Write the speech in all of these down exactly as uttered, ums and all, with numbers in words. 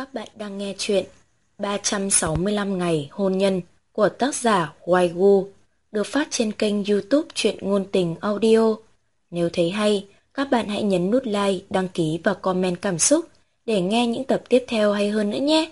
Các bạn đang nghe chuyện ba trăm sáu mươi lăm ngày hôn nhân của tác giả Hoài Gu, được phát trên kênh YouTube Truyện Ngôn Tình Audio. Nếu thấy hay, các bạn hãy nhấn nút like, đăng ký và comment cảm xúc để nghe những tập tiếp theo hay hơn nữa nhé.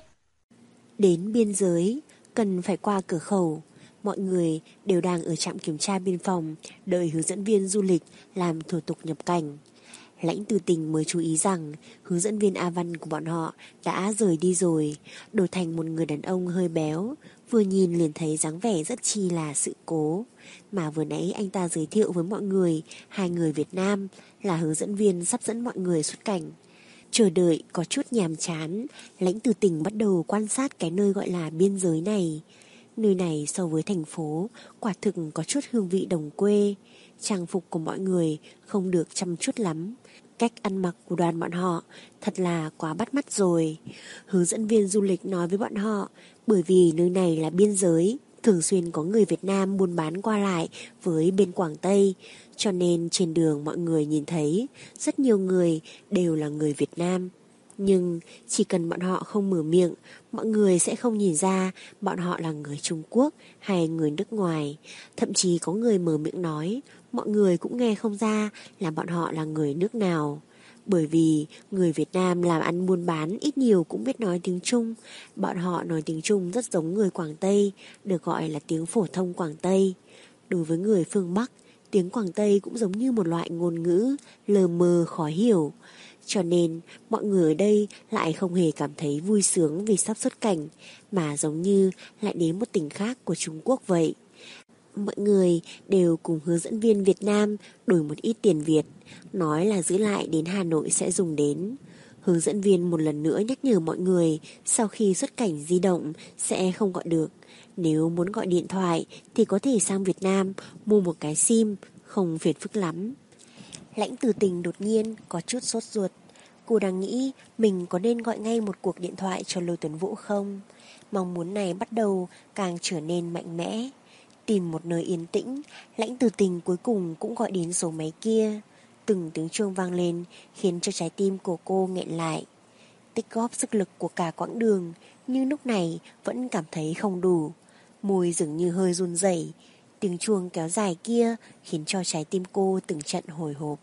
Đến biên giới, cần phải qua cửa khẩu. Mọi người đều đang ở trạm kiểm tra biên phòng, đợi hướng dẫn viên du lịch làm thủ tục nhập cảnh. Lãnh Từ Tình mới chú ý rằng hướng dẫn viên A Văn của bọn họ đã rời đi rồi, đổi thành một người đàn ông hơi béo, vừa nhìn liền thấy dáng vẻ rất chi là sự cố. Mà vừa nãy anh ta giới thiệu với mọi người hai người Việt Nam là hướng dẫn viên sắp dẫn mọi người xuất cảnh. Chờ đợi có chút nhàm chán, Lãnh Từ Tình bắt đầu quan sát cái nơi gọi là biên giới này. Nơi này so với thành phố quả thực có chút hương vị đồng quê. Trang phục của mọi người không được chăm chút lắm. Cách ăn mặc của đoàn bọn họ thật là quá bắt mắt rồi. Hướng dẫn viên du lịch nói với bọn họ, bởi vì nơi này là biên giới, thường xuyên có người Việt Nam buôn bán qua lại với bên Quảng Tây, cho nên trên đường mọi người nhìn thấy rất nhiều người đều là người Việt Nam. Nhưng chỉ cần bọn họ không mở miệng, mọi người sẽ không nhìn ra bọn họ là người Trung Quốc hay người nước ngoài. Thậm chí có người mở miệng nói, mọi người cũng nghe không ra là bọn họ là người nước nào. Bởi vì người Việt Nam làm ăn buôn bán ít nhiều cũng biết nói tiếng Trung. Bọn họ nói tiếng Trung rất giống người Quảng Tây, được gọi là tiếng phổ thông Quảng Tây. Đối với người phương Bắc, tiếng Quảng Tây cũng giống như một loại ngôn ngữ lờ mờ khó hiểu. Cho nên mọi người ở đây lại không hề cảm thấy vui sướng vì sắp xuất cảnh, mà giống như lại đến một tỉnh khác của Trung Quốc vậy. Mọi người đều cùng hướng dẫn viên Việt Nam đổi một ít tiền Việt, nói là giữ lại đến Hà Nội sẽ dùng đến. Hướng dẫn viên một lần nữa nhắc nhở mọi người sau khi xuất cảnh di động sẽ không gọi được. Nếu muốn gọi điện thoại thì có thể sang Việt Nam mua một cái sim, không phiền phức lắm. Lãnh Từ Tình đột nhiên có chút sốt ruột. Cô đang nghĩ mình có nên gọi ngay một cuộc điện thoại cho Lôi Tuấn Vũ không. Mong muốn này bắt đầu càng trở nên mạnh mẽ. Tìm một nơi yên tĩnh, Lãnh Từ Tình cuối cùng cũng gọi đến số máy kia. Từng tiếng chuông vang lên khiến cho trái tim của cô nghẹn lại. Tích góp sức lực của cả quãng đường, nhưng lúc này vẫn cảm thấy không đủ. Môi dường như hơi run rẩy. Tiếng chuông kéo dài kia khiến cho trái tim cô từng trận hồi hộp.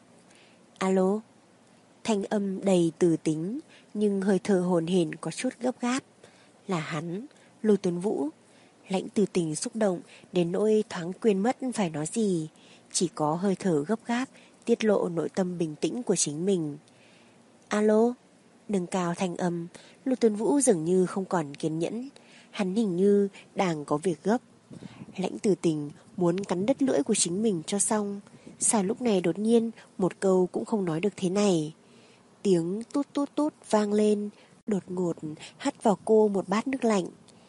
Alo? Thanh âm đầy từ tính, nhưng hơi thở hổn hển có chút gấp gáp. Là hắn, Lôi Tuấn Vũ. Lãnh Từ Tình xúc động đến nỗi thoáng quên mất phải nói gì, chỉ có hơi thở gấp gáp tiết lộ nội tâm bình tĩnh của chính mình. Alo? Nâng cao thanh âm, Lôi Tuấn Vũ dường như không còn kiên nhẫn. Hắn hình như đang có việc gấp. Lãnh Từ Tình muốn cắn đứt lưỡi của chính mình cho xong. Sao lúc này đột nhiên một câu cũng không nói được thế này. Tiếng tút tút tút vang lên, đột ngột hắt vào cô một bát nước lạnh.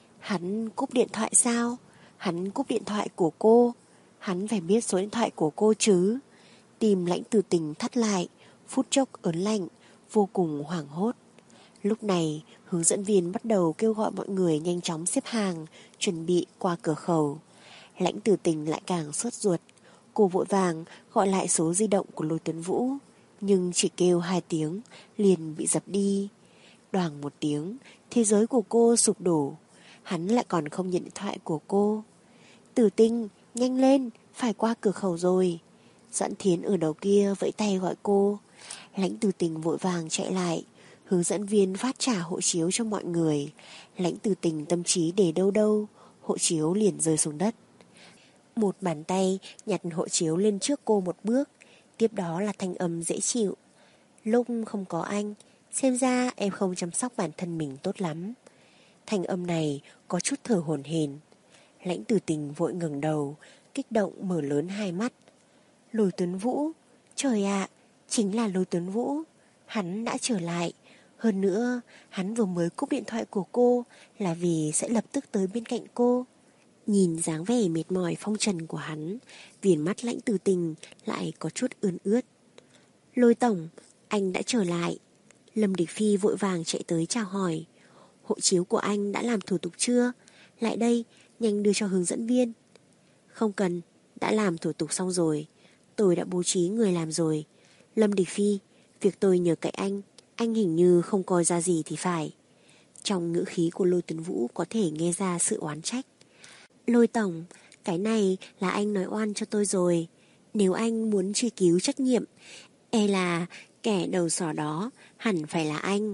Hắn cúp điện thoại sao? Hắn cúp điện thoại của cô. Hắn phải biết số điện thoại của cô chứ. Tim Lãnh Từ Tình thắt lại, phút chốc ớn lạnh, vô cùng hoảng hốt. Lúc này hướng dẫn viên bắt đầu kêu gọi mọi người nhanh chóng xếp hàng, chuẩn bị qua cửa khẩu. Lãnh Từ Tình lại càng sốt ruột. Cô vội vàng gọi lại số di động của Lôi Tuấn Vũ, nhưng chỉ kêu hai tiếng liền bị dập đi. Đoàng một tiếng, thế giới của cô sụp đổ. Hắn lại còn không nhận điện thoại của cô. Tử Tinh, nhanh lên, phải qua cửa khẩu rồi. Doãn Thiến ở đầu kia vẫy tay gọi cô. Lãnh Từ Tình vội vàng chạy lại. Hướng dẫn viên phát trả hộ chiếu cho mọi người. Lãnh Từ Tình tâm trí để đâu đâu, hộ chiếu liền rơi xuống đất. Một bàn tay nhặt hộ chiếu lên trước cô một bước. Tiếp đó là thanh âm dễ chịu. Lúc không có anh, xem ra em không chăm sóc bản thân mình tốt lắm. Thanh âm này có chút thở hổn hển. Lãnh Từ Tình vội ngẩng đầu, kích động mở lớn hai mắt. Lôi Tuấn Vũ, trời ạ, chính là Lôi Tuấn Vũ. Hắn đã trở lại. Hơn nữa, hắn vừa mới cúp điện thoại của cô là vì sẽ lập tức tới bên cạnh cô. Nhìn dáng vẻ mệt mỏi phong trần của hắn, viền mắt Lãnh Từ Tình lại có chút ươn ướt. Lôi tổng, anh đã trở lại. Lâm Địch Phi vội vàng chạy tới chào hỏi. Hộ chiếu của anh đã làm thủ tục chưa? Lại đây, nhanh đưa cho hướng dẫn viên. Không cần, đã làm thủ tục xong rồi. Tôi đã bố trí người làm rồi. Lâm Địch Phi, việc tôi nhờ cậy anh, anh hình như không coi ra gì thì phải. Trong ngữ khí của Lôi Tuấn Vũ có thể nghe ra sự oán trách. Lôi tổng, cái này là anh nói oan cho tôi rồi. Nếu anh muốn truy cứu trách nhiệm, e là kẻ đầu sỏ đó hẳn phải là anh.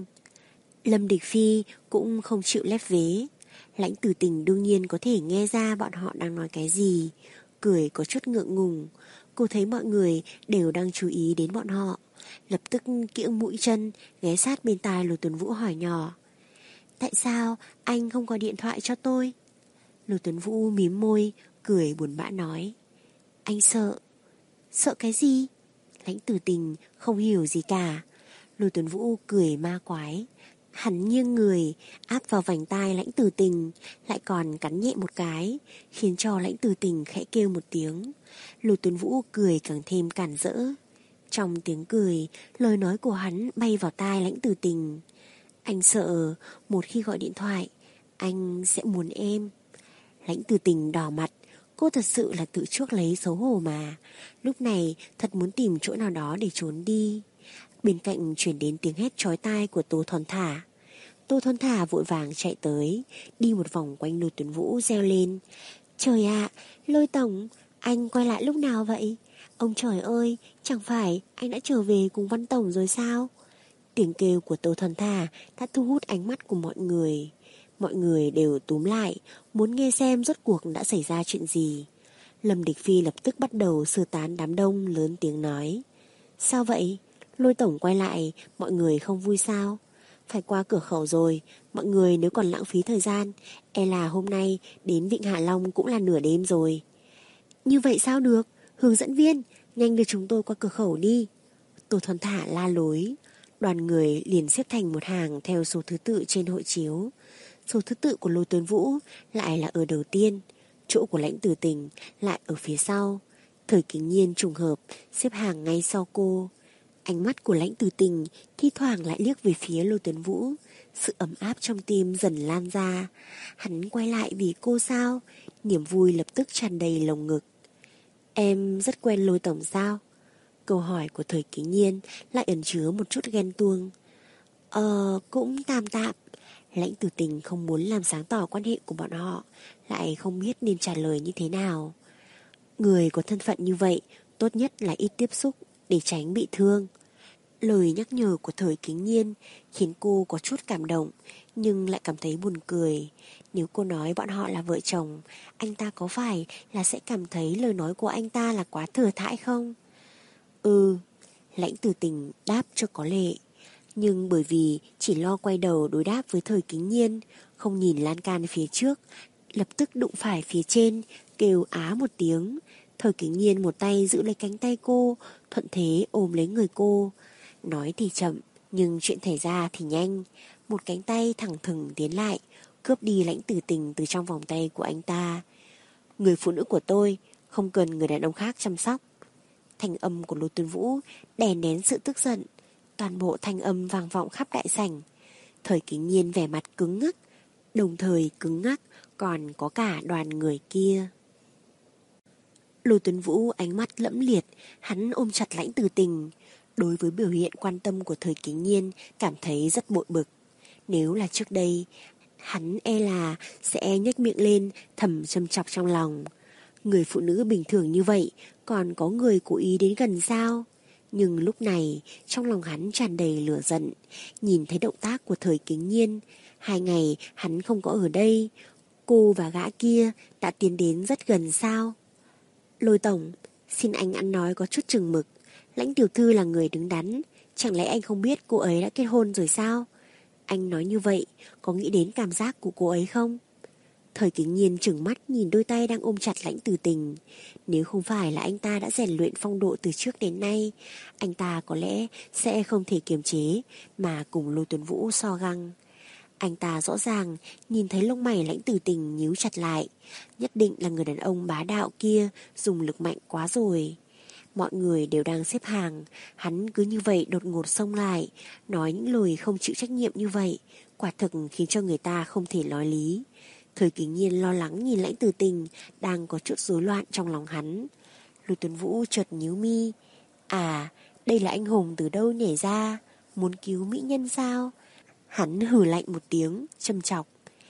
Lâm Địch Phi cũng không chịu lép vế. Lãnh Tử Tình đương nhiên có thể nghe ra bọn họ đang nói cái gì, cười có chút ngượng ngùng. Cô thấy mọi người đều đang chú ý đến bọn họ, lập tức kiễng mũi chân, ghé sát bên tai Lôi Tuấn Vũ hỏi nhỏ. Tại sao anh không gọi điện thoại cho tôi? Lôi Tuấn Vũ mím môi, cười buồn bã nói. Anh sợ. Sợ cái gì? Lãnh Tử Tình không hiểu gì cả. Lôi Tuấn Vũ cười ma quái. Hắn nghiêng người, áp vào vành tai Lãnh Tử Tình, lại còn cắn nhẹ một cái, khiến cho Lãnh Tử Tình khẽ kêu một tiếng. Lôi Tuấn Vũ cười càng thêm cản rỡ. Trong tiếng cười, lời nói của hắn bay vào tai Lãnh Tử Tình. Anh sợ một khi gọi điện thoại, anh sẽ muốn em. Lãnh Tử Tình đỏ mặt, cô thật sự là tự chuốc lấy xấu hổ mà. Lúc này thật muốn tìm chỗ nào đó để trốn đi. Bên cạnh chuyển đến tiếng hét chói tai của Tô Thon Thả. Tô Thon Thả vội vàng chạy tới, đi một vòng quanh Lôi Tuấn Vũ reo lên. Trời ạ, Lôi tổng, anh quay lại lúc nào vậy? Ông trời ơi, chẳng phải anh đã trở về cùng Văn tổng rồi sao? Tiếng kêu của Tô Thon Thả đã thu hút ánh mắt của mọi người. Mọi người đều túm lại, muốn nghe xem rốt cuộc đã xảy ra chuyện gì. Lâm Địch Phi lập tức bắt đầu sơ tán đám đông, lớn tiếng nói. Sao vậy? Lôi tổng quay lại, mọi người không vui sao? Phải qua cửa khẩu rồi, mọi người nếu còn lãng phí thời gian, e là hôm nay đến Vịnh Hạ Long cũng là nửa đêm rồi. Như vậy sao được? Hướng dẫn viên, nhanh đưa chúng tôi qua cửa khẩu đi. Tô Thon Thả la lối. Đoàn người liền xếp thành một hàng theo số thứ tự trên hộ chiếu. Số thứ tự của Lôi Tuấn Vũ lại là ở đầu tiên, chỗ của Lãnh Tử Tình lại ở phía sau. Thời Kính Nhiên trùng hợp xếp hàng ngay sau cô. Ánh mắt của Lãnh Tử Tình thi thoảng lại liếc về phía Lôi Tuấn Vũ. Sự ấm áp trong tim dần lan ra. Hắn quay lại vì cô sao? Niềm vui lập tức tràn đầy lồng ngực. Em rất quen Lôi tổng sao? Câu hỏi của Thời Kính Nhiên lại ẩn chứa một chút ghen tuông. Ờ, cũng tạm tạm. Lãnh Tử Tình không muốn làm sáng tỏ quan hệ của bọn họ, lại không biết nên trả lời như thế nào. Người có thân phận như vậy, tốt nhất là ít tiếp xúc để tránh bị thương. Lời nhắc nhở của Thời Kính Nhiên khiến cô có chút cảm động, nhưng lại cảm thấy buồn cười. Nếu cô nói bọn họ là vợ chồng, anh ta có phải là sẽ cảm thấy lời nói của anh ta là quá thừa thãi không? Ừ, Lãnh Tử Tình đáp cho có lệ. Nhưng bởi vì chỉ lo quay đầu đối đáp với Thời Kính Nhiên, không nhìn lan can phía trước, lập tức đụng phải phía trên, kêu á một tiếng. Thời Kính Nhiên một tay giữ lấy cánh tay cô, thuận thế ôm lấy người cô. Nói thì chậm, nhưng chuyện xảy ra thì nhanh. Một cánh tay thẳng thừng tiến lại, cướp đi Lãnh Tử Tình từ trong vòng tay của anh ta. Người phụ nữ của tôi không cần người đàn ông khác chăm sóc. Thanh âm của Lôi Tuấn Vũ đè nén sự tức giận. Toàn bộ thanh âm vang vọng khắp đại sảnh. Thời Kính Nhiên vẻ mặt cứng ngắc, đồng thời cứng ngắc còn có cả đoàn người kia. Lôi Tuấn Vũ ánh mắt lẫm liệt, hắn ôm chặt Lãnh Tử Tình. Đối với biểu hiện quan tâm của Thời Kính Nhiên cảm thấy rất bội bực. Nếu là trước đây, hắn e là sẽ nhếch miệng lên thầm châm chọc trong lòng. Người phụ nữ bình thường như vậy còn có người cố ý đến gần sao? Nhưng lúc này trong lòng hắn tràn đầy lửa giận. Nhìn thấy động tác của Thời Kính Nhiên, hai ngày hắn không có ở đây, cô và gã kia đã tiến đến rất gần sao? Lôi tổng, xin anh ăn nói có chút chừng mực. Lãnh tiểu thư là người đứng đắn, chẳng lẽ anh không biết cô ấy đã kết hôn rồi sao? Anh nói như vậy có nghĩ đến cảm giác của cô ấy không? Thời Kính Nhiên trừng mắt nhìn đôi tay đang ôm chặt Lãnh Tử Tình. Nếu không phải là anh ta đã rèn luyện phong độ từ trước đến nay, anh ta có lẽ sẽ không thể kiềm chế mà cùng Lôi Tuấn Vũ so găng. Anh ta rõ ràng nhìn thấy lông mày Lãnh Tử Tình nhíu chặt lại. Nhất định là người đàn ông bá đạo kia dùng lực mạnh quá rồi. Mọi người đều đang xếp hàng, hắn cứ như vậy đột ngột xông lại, nói những lời không chịu trách nhiệm như vậy, quả thực khiến cho người ta không thể nói lý. Thời Kính Nhiên lo lắng nhìn Lãnh Tử Tình đang có chút rối loạn trong lòng hắn. Lôi Tuấn Vũ chợt nhíu mi. À, đây là anh hùng từ đâu nhảy ra, muốn cứu mỹ nhân sao? Hắn hừ lạnh một tiếng, châm chọc.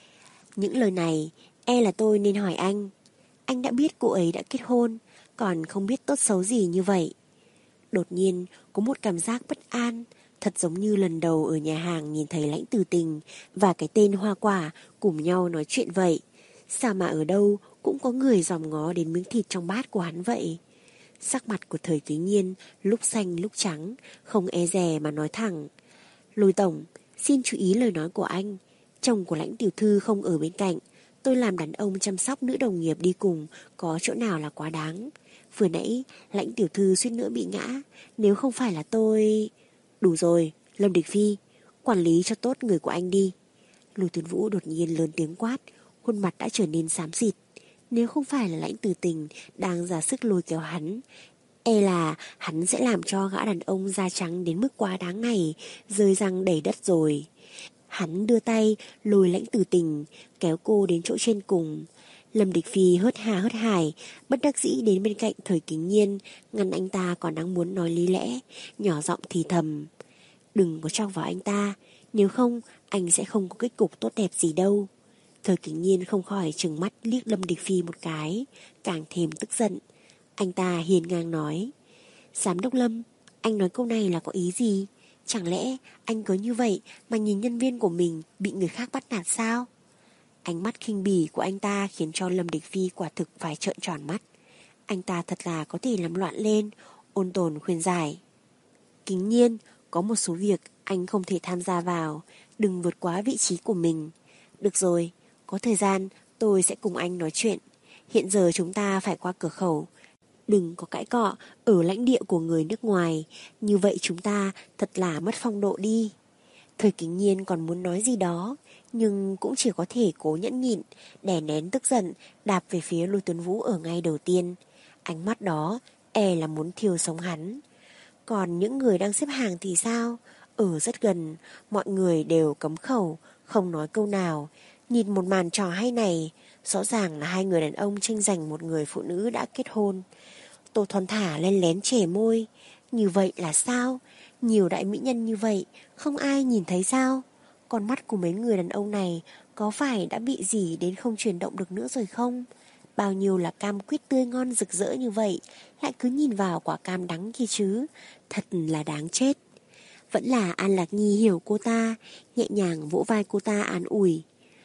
Những lời này e là tôi nên hỏi anh. Anh đã biết cô ấy đã kết hôn, còn không biết tốt xấu gì như vậy. Đột nhiên có một cảm giác bất an, thật giống như lần đầu ở nhà hàng nhìn thấy Lãnh Từ Tình và cái tên Hoa Quả cùng nhau nói chuyện vậy. Sao mà ở đâu cũng có người dòm ngó đến miếng thịt trong bát của hắn vậy. Sắc mặt của Thời Kính Nhiên lúc xanh lúc trắng, không e dè mà nói thẳng. Lôi tổng, xin chú ý lời nói của anh. Chồng của Lãnh tiểu thư không ở bên cạnh. Tôi làm đàn ông chăm sóc nữ đồng nghiệp đi cùng, có chỗ nào là quá đáng. Vừa nãy Lãnh tiểu thư suýt nữa bị ngã. Nếu không phải là tôi... Đủ rồi, Lâm Địch Phi, quản lý cho tốt người của anh đi. Lôi Tuấn Vũ đột nhiên lớn tiếng quát, khuôn mặt đã trở nên xám xịt. Nếu không phải là Lãnh Từ Tình đang ra sức lôi kéo hắn, e là hắn sẽ làm cho gã đàn ông da trắng đến mức quá đáng này rơi răng đầy đất rồi. Hắn đưa tay lôi Lãnh Từ Tình, kéo cô đến chỗ trên cùng. Lâm Địch Phi hớt hà hớt hải, bất đắc dĩ đến bên cạnh Thời Kính Nhiên, ngăn anh ta còn đang muốn nói lý lẽ, nhỏ giọng thì thầm. Đừng có chọc vào anh ta, nếu không anh sẽ không có kết cục tốt đẹp gì đâu. Thời Kính Nhiên không khỏi trừng mắt liếc Lâm Địch Phi một cái, càng thêm tức giận. Anh ta hiền ngang nói, Giám đốc Lâm, anh nói câu này là có ý gì? Chẳng lẽ anh cứ như vậy mà nhìn nhân viên của mình bị người khác bắt nạt sao? Ánh mắt khinh bỉ của anh ta khiến cho Lâm Địch Phi quả thực phải trợn tròn mắt. Anh ta thật là có thể làm loạn lên, ôn tồn khuyên giải. Kính Nhiên, có một số việc anh không thể tham gia vào, đừng vượt quá vị trí của mình. Được rồi, có thời gian tôi sẽ cùng anh nói chuyện. Hiện giờ chúng ta phải qua cửa khẩu. Đừng có cãi cọ ở lãnh địa của người nước ngoài, như vậy chúng ta thật là mất phong độ đi. Thời Kính Nhiên còn muốn nói gì đó, nhưng cũng chỉ có thể cố nhẫn nhịn, đè nén tức giận, đạp về phía Lôi Tuấn Vũ ở ngay đầu tiên. Ánh mắt đó e là muốn thiêu sống hắn. Còn những người đang xếp hàng thì sao? Ở rất gần, mọi người đều cấm khẩu, không nói câu nào. Nhìn một màn trò hay này, rõ ràng là hai người đàn ông tranh giành một người phụ nữ đã kết hôn. Tô Thon Thả len lén chẻ môi. Như vậy là sao? Nhiều đại mỹ nhân như vậy, không ai nhìn thấy sao? Con mắt của mấy người đàn ông này có phải đã bị gì đến không chuyển động được nữa rồi không? Bao nhiêu là cam quýt tươi ngon rực rỡ như vậy, lại cứ nhìn vào quả cam đắng kia chứ. Thật là đáng chết. Vẫn là An Lạc Nhi hiểu cô ta, nhẹ nhàng vỗ vai cô ta an ủi.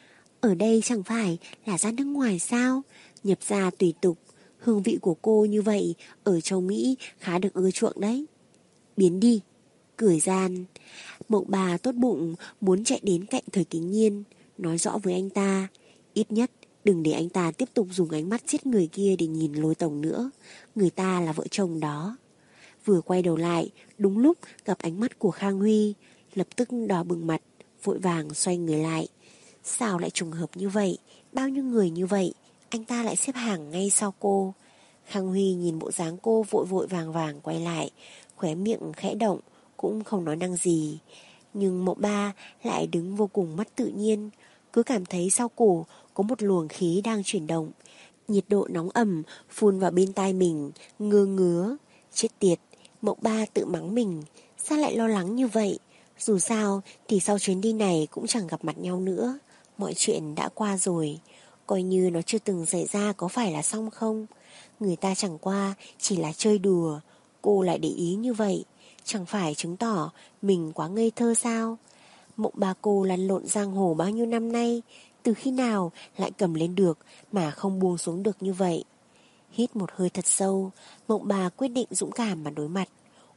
Ở đây chẳng phải là ra nước ngoài sao? Nhập gia tùy tục, hương vị của cô như vậy ở châu Mỹ khá được ưa chuộng đấy. Biến đi. Cười gian. Mộng bà tốt bụng muốn chạy đến cạnh Thời Kính Nhiên, nói rõ với anh ta, ít nhất đừng để anh ta tiếp tục dùng ánh mắt giết người kia để nhìn Lôi tổng nữa. Người ta là vợ chồng đó. Vừa quay đầu lại, đúng lúc gặp ánh mắt của Khang Huy, lập tức đỏ bừng mặt, vội vàng xoay người lại. Sao lại trùng hợp như vậy? Bao nhiêu người như vậy, anh ta lại xếp hàng ngay sau cô. Khang Huy nhìn bộ dáng cô vội vội vàng vàng quay lại, khóe miệng khẽ động, cũng không nói năng gì. Nhưng Mộng Ba lại đứng vô cùng mất tự nhiên, cứ cảm thấy sau cổ có một luồng khí đang chuyển động. Nhiệt độ nóng ẩm phun vào bên tai mình, ngơ ngứa. Chết tiệt, Mộng Ba tự mắng mình, sao lại lo lắng như vậy? Dù sao thì sau chuyến đi này cũng chẳng gặp mặt nhau nữa. Mọi chuyện đã qua rồi, coi như nó chưa từng xảy ra có phải là xong không? Người ta chẳng qua chỉ là chơi đùa, cô lại để ý như vậy, chẳng phải chứng tỏ mình quá ngây thơ sao? Mộng Ba cô lăn lộn giang hồ bao nhiêu năm nay, từ khi nào lại cầm lên được mà không buông xuống được như vậy? Hít một hơi thật sâu, Mộng Ba quyết định dũng cảm mà đối mặt.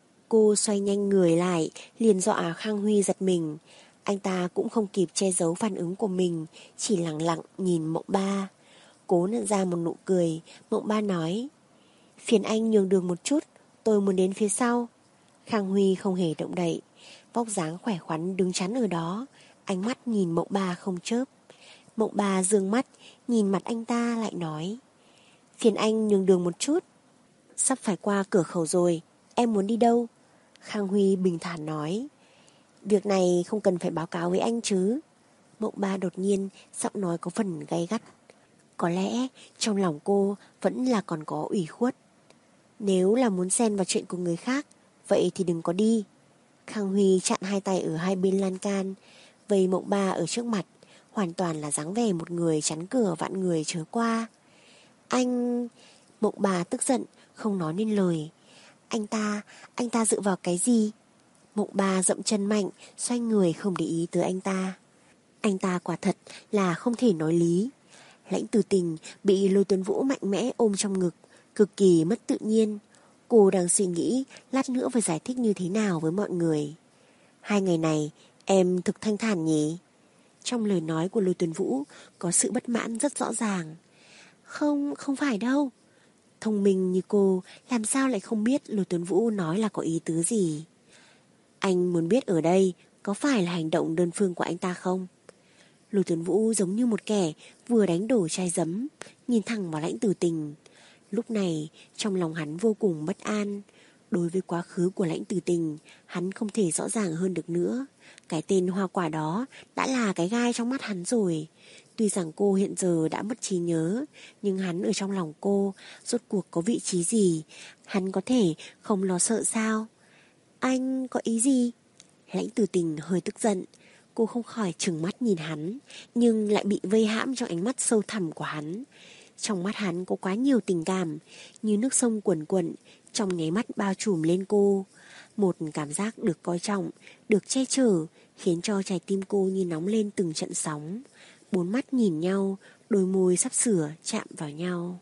Cô xoay nhanh người lại, liền dọa Khang Huy giật mình. Anh ta cũng không kịp che giấu phản ứng của mình, chỉ lặng lặng nhìn Mộng Ba. Cố nặn ra một nụ cười, Mộng Ba nói, phiền anh nhường đường một chút, tôi muốn đến phía sau. Khang Huy không hề động đậy, vóc dáng khỏe khoắn đứng chắn ở đó, ánh mắt nhìn Mộng Ba không chớp. Mộng Ba dương mắt, nhìn mặt anh ta lại nói, phiền anh nhường đường một chút. Sắp phải qua cửa khẩu rồi, em muốn đi đâu? Khang Huy bình thản nói, việc này không cần phải báo cáo với anh chứ. Mộng Ba đột nhiên giọng nói có phần gay gắt. Có lẽ trong lòng cô vẫn là còn có ủy khuất. Nếu là muốn xen vào chuyện của người khác, vậy thì đừng có đi. Khang Huy chặn hai tay ở hai bên lan can, vây Mộng Ba ở trước mặt, hoàn toàn là dáng vẻ một người chắn cửa vạn người chớ qua. Anh... Mộng Ba tức giận, không nói nên lời. Anh ta, anh ta dựa vào cái gì? Mộng Ba dậm chân mạnh, xoay người không để ý tới anh ta. Anh ta quả thật là không thể nói lý. Lãnh Từ Tình bị Lôi Tuấn Vũ mạnh mẽ ôm trong ngực, cực kỳ mất tự nhiên. Cô đang suy nghĩ lát nữa phải giải thích như thế nào với mọi người. Hai ngày này em thực thanh thản nhỉ? Trong lời nói của Lôi Tuấn Vũ có sự bất mãn rất rõ ràng. Không, không phải đâu. Thông minh như cô làm sao lại không biết Lôi Tuấn Vũ nói là có ý tứ gì? Anh muốn biết ở đây có phải là hành động đơn phương của anh ta không? Lôi Tuấn Vũ giống như một kẻ vừa đánh đổ chai giấm, nhìn thẳng vào Lãnh Từ Tình. Lúc này trong lòng hắn vô cùng bất an. Đối với quá khứ của Lãnh Từ Tình, hắn không thể rõ ràng hơn được nữa. Cái tên Hoa Quả đó đã là cái gai trong mắt hắn rồi. Tuy rằng cô hiện giờ đã mất trí nhớ, nhưng hắn ở trong lòng cô rốt cuộc có vị trí gì? Hắn có thể không lo sợ sao? Anh có ý gì? Lãnh Từ Tình hơi tức giận. Cô không khỏi trừng mắt nhìn hắn, nhưng lại bị vây hãm trong ánh mắt sâu thẳm của hắn. Trong mắt hắn có quá nhiều tình cảm, như nước sông cuồn cuộn, trong nháy mắt bao trùm lên cô. Một cảm giác được coi trọng, được che chở, khiến cho trái tim cô như nóng lên từng trận sóng. Bốn mắt nhìn nhau, đôi môi sắp sửa chạm vào nhau.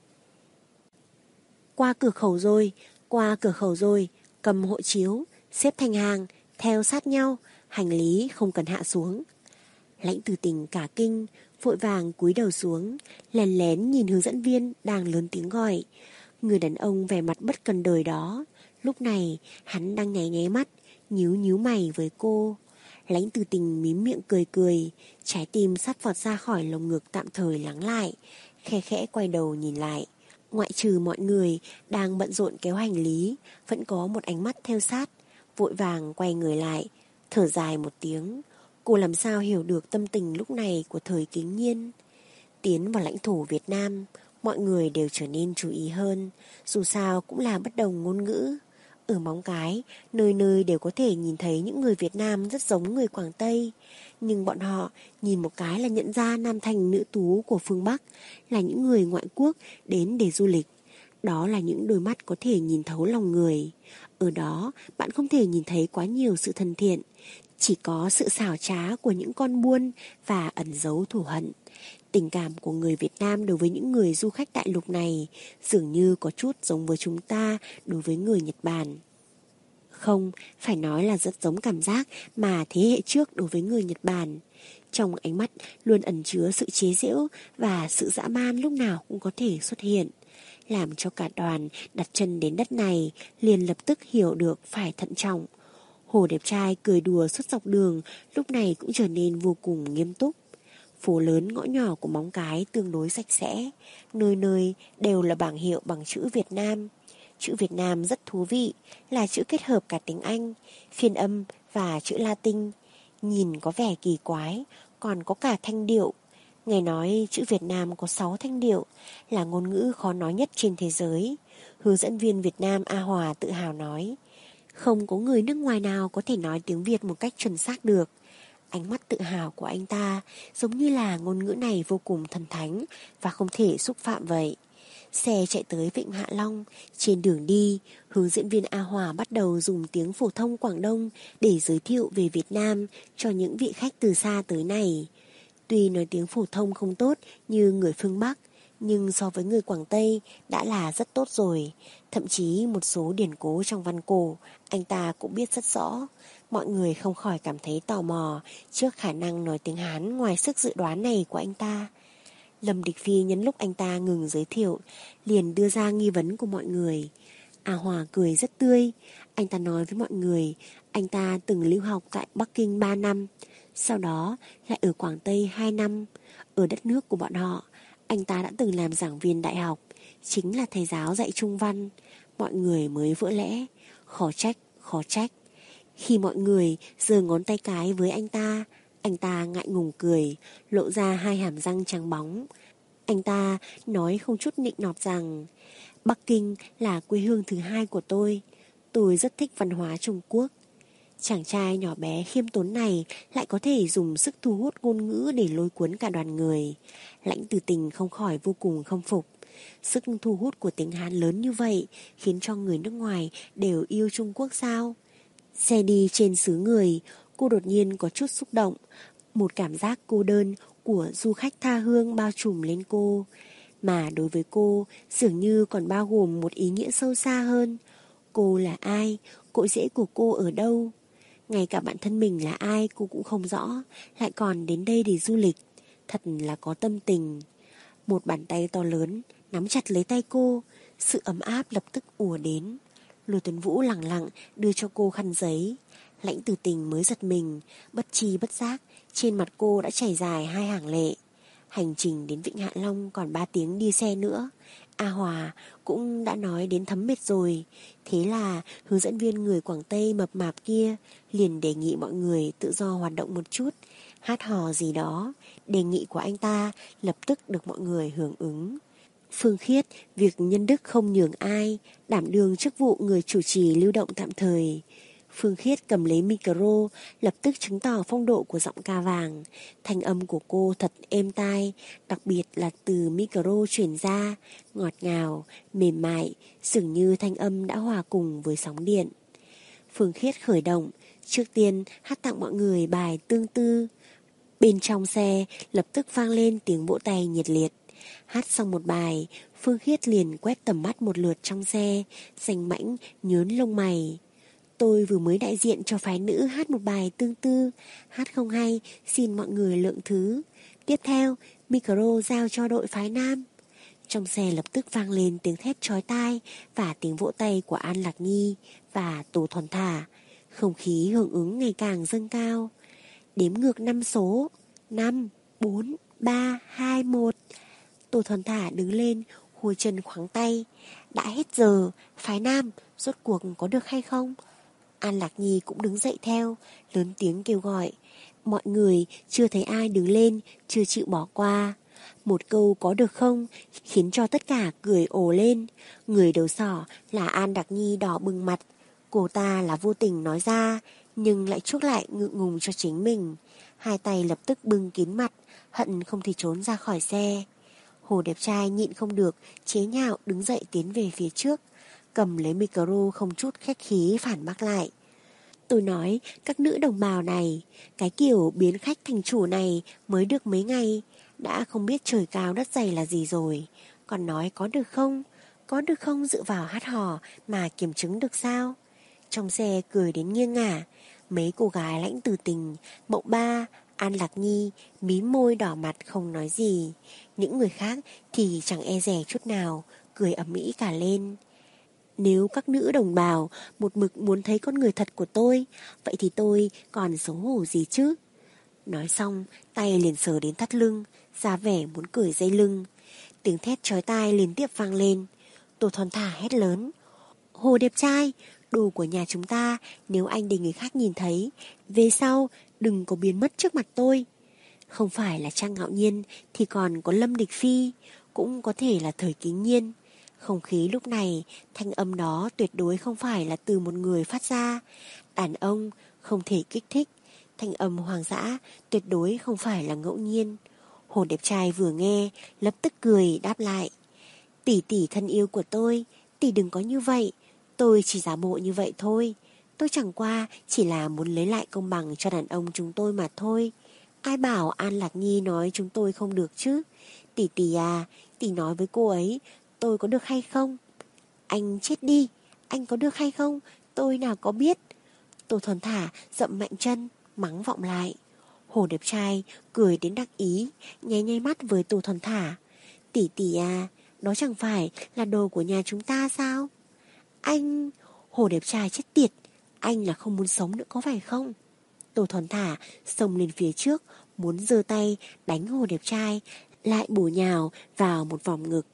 Qua cửa khẩu rồi, qua cửa khẩu rồi, cầm hộ chiếu, xếp thành hàng, theo sát nhau, hành lý không cần hạ xuống. Lãnh Từ Tình cả kinh, vội vàng cúi đầu xuống, lén lén nhìn hướng dẫn viên đang lớn tiếng gọi. Người đàn ông vẻ mặt bất cần đời đó, lúc này hắn đang nháy nháy mắt, nhíu nhíu mày với cô. Lãnh Từ Tình mím miệng cười cười, trái tim sắp vọt ra khỏi lồng ngực tạm thời lắng lại, khe khẽ quay đầu nhìn lại. Ngoại trừ mọi người đang bận rộn kéo hành lý, vẫn có một ánh mắt theo sát, vội vàng quay người lại, thở dài một tiếng. Cô làm sao hiểu được tâm tình lúc này của Thời Kính Nhiên. Tiến vào lãnh thổ Việt Nam, mọi người đều trở nên chú ý hơn, dù sao cũng là bất đồng ngôn ngữ. Ở Móng Cái, nơi nơi đều có thể nhìn thấy những người Việt Nam rất giống người Quảng Tây, nhưng bọn họ nhìn một cái là nhận ra nam thành nữ tú của phương Bắc là những người ngoại quốc đến để du lịch. Đó là những đôi mắt có thể nhìn thấu lòng người. Ở đó bạn không thể nhìn thấy quá nhiều sự thân thiện, chỉ có sự xảo trá của những con buôn và ẩn giấu thù hận. Tình cảm của người Việt Nam đối với những người du khách đại lục này dường như có chút giống với chúng ta đối với người Nhật Bản. Không, phải nói là rất giống cảm giác mà thế hệ trước đối với người Nhật Bản. Trong ánh mắt luôn ẩn chứa sự chế giễu và sự dã man lúc nào cũng có thể xuất hiện, làm cho cả đoàn đặt chân đến đất này liền lập tức hiểu được phải thận trọng. Hồ đẹp trai cười đùa suốt dọc đường lúc này cũng trở nên vô cùng nghiêm túc. Phố lớn ngõ nhỏ của Móng Cái tương đối sạch sẽ, nơi nơi đều là bảng hiệu bằng chữ Việt Nam. Chữ Việt Nam rất thú vị, là chữ kết hợp cả tiếng Anh, phiên âm và chữ Latin. Nhìn có vẻ kỳ quái, còn có cả thanh điệu. Nghe nói chữ Việt Nam có sáu thanh điệu, là ngôn ngữ khó nói nhất trên thế giới. Hướng dẫn viên Việt Nam A Hòa tự hào nói, không có người nước ngoài nào có thể nói tiếng Việt một cách chuẩn xác được. Ánh mắt tự hào của anh ta giống như là ngôn ngữ này vô cùng thần thánh và không thể xúc phạm vậy. Xe chạy tới Vịnh Hạ Long, trên đường đi, hướng dẫn viên A Hòa bắt đầu dùng tiếng phổ thông Quảng Đông để giới thiệu về Việt Nam cho những vị khách từ xa tới này. Tuy nói tiếng phổ thông không tốt như người phương Bắc, nhưng so với người Quảng Tây đã là rất tốt rồi. Thậm chí một số điển cố trong văn cổ anh ta cũng biết rất rõ. Mọi người không khỏi cảm thấy tò mò trước khả năng nói tiếng Hán ngoài sức dự đoán này của anh ta. Lâm Địch Phi nhân lúc anh ta ngừng giới thiệu liền đưa ra nghi vấn của mọi người. A Hòa cười rất tươi. Anh ta nói với mọi người anh ta từng lưu học tại Bắc Kinh ba năm, sau đó lại ở Quảng Tây hai năm. Ở đất nước của bọn họ, anh ta đã từng làm giảng viên đại học, chính là thầy giáo dạy Trung văn. Mọi người mới vỡ lẽ. Khó trách, khó trách. Khi mọi người giơ ngón tay cái với anh ta, anh ta ngại ngùng cười, lộ ra hai hàm răng trắng bóng. Anh ta nói không chút nịnh nọt rằng Bắc Kinh là quê hương thứ hai của tôi. Tôi rất thích văn hóa Trung Quốc. Chàng trai nhỏ bé khiêm tốn này lại có thể dùng sức thu hút ngôn ngữ để lôi cuốn cả đoàn người. Lãnh Từ Tình không khỏi vô cùng khâm phục. Sức thu hút của tiếng Hán lớn như vậy khiến cho người nước ngoài đều yêu Trung Quốc sao? Xe đi trên xứ người, cô đột nhiên có chút xúc động. Một cảm giác cô đơn của du khách tha hương bao trùm lên cô. Mà đối với cô dường như còn bao gồm một ý nghĩa sâu xa hơn. Cô là ai? Cội rễ của cô ở đâu? Ngay cả bản thân mình là ai cô cũng không rõ, lại còn đến đây để du lịch. Thật là có tâm tình. Một bàn tay to lớn nắm chặt lấy tay cô, sự ấm áp lập tức ùa đến. Lôi Tuấn Vũ lẳng lặng đưa cho cô khăn giấy. Lãnh Từ Tình mới giật mình, bất tri bất giác trên mặt cô đã chảy dài hai hàng lệ. Hành trình đến Vịnh Hạ Long còn ba tiếng đi xe nữa. A Hòa cũng đã nói đến thấm mệt rồi. Thế là hướng dẫn viên người Quảng Tây mập mạp kia liền đề nghị mọi người tự do hoạt động một chút, hát hò gì đó. Đề nghị của anh ta lập tức được mọi người hưởng ứng. Phương Khiết việc nhân đức không nhường ai, đảm đương chức vụ người chủ trì lưu động tạm thời. Phương Khiết cầm lấy micro, lập tức chứng tỏ phong độ của giọng ca vàng. Thanh âm của cô thật êm tai, đặc biệt là từ micro truyền ra, ngọt ngào, mềm mại, dường như thanh âm đã hòa cùng với sóng điện. Phương Khiết khởi động, trước tiên hát tặng mọi người bài Tương Tư. Bên trong xe lập tức vang lên tiếng vỗ tay nhiệt liệt. Hát xong một bài, Phương Khiết liền quét tầm mắt một lượt trong xe, danh mãnh nhớn lông mày. Tôi vừa mới đại diện cho phái nữ hát một bài Tương Tư, hát không hay, xin mọi người lượng thứ. Tiếp theo, micro giao cho đội phái nam. Trong xe lập tức vang lên tiếng thét chói tai và tiếng vỗ tay của An Lạc Nhi và Tô Thuần Thả. Không khí hưởng ứng ngày càng dâng cao. Đếm ngược năm số, năm, bốn, ba, hai, một. Tô Thuần Thả đứng lên, hùi chân khoáng tay. Đã hết giờ, phái nam, rốt cuộc có được hay không? An Lạc Nhi cũng đứng dậy theo, lớn tiếng kêu gọi. Mọi người chưa thấy ai đứng lên, chưa chịu bỏ qua. Một câu có được không khiến cho tất cả cười ồ lên. Người đầu sỏ là An Lạc Nhi đỏ bừng mặt. Cô ta là vô tình nói ra, nhưng lại chuốc lại ngượng ngùng cho chính mình. Hai tay lập tức bưng kín mặt, hận không thể trốn ra khỏi xe. Hồ đẹp trai nhịn không được, chế nhạo đứng dậy tiến về phía trước, cầm lấy micro không chút khách khí phản bác lại. Tôi nói các nữ đồng bào này, cái kiểu biến khách thành chủ này mới được mấy ngày, đã không biết trời cao đất dày là gì rồi. Còn nói có được không? Có được không dựa vào hát hò mà kiểm chứng được sao? Trong xe cười đến nghiêng ngả, mấy cô gái Lãnh Từ Tình, Mộng Ba, An Lạc Nhi mím môi đỏ mặt không nói gì. Những người khác thì chẳng e dè chút nào, cười ầm ĩ cả lên. Nếu các nữ đồng bào một mực muốn thấy con người thật của tôi, vậy thì tôi còn xấu hổ gì chứ? Nói xong, tay liền sờ đến thắt lưng, ra vẻ muốn cởi dây lưng. Tiếng thét chói tai liên tiếp vang lên. Tô Thuần Thả hét lớn. Hồ đẹp trai, đồ của nhà chúng ta, nếu anh để người khác nhìn thấy, về sau đừng có biến mất trước mặt tôi. Không phải là Trang Ngạo Nhiên thì còn có Lâm Địch Phi, cũng có thể là Thời Kính Nhiên. Không khí lúc này, thanh âm đó tuyệt đối không phải là từ một người phát ra. Đàn ông không thể kích thích. Thanh âm hoang dã tuyệt đối không phải là ngẫu nhiên. Hồ đẹp trai vừa nghe, lập tức cười đáp lại. Tỷ tỷ thân yêu của tôi, tỷ đừng có như vậy. Tôi chỉ giả bộ như vậy thôi. Tôi chẳng qua chỉ là muốn lấy lại công bằng cho đàn ông chúng tôi mà thôi. Ai bảo An Lạc Nhi nói chúng tôi không được chứ? Tỷ tỷ à, tỷ nói với cô ấy, tôi có được hay không? Anh chết đi, anh có được hay không? Tôi nào có biết. Tô Thuần Thả dậm mạnh chân, mắng vọng lại. Hồ đẹp trai cười đến đắc ý, nháy nháy mắt với Tô Thuần Thả. Tỷ tỷ à, đó chẳng phải là đồ của nhà chúng ta sao? Anh... Hồ đẹp trai chết tiệt, anh là không muốn sống nữa có phải không? Tô Thuần Thả xông lên phía trước, muốn giơ tay đánh Hồ đẹp trai, lại bổ nhào vào một vòng ngực.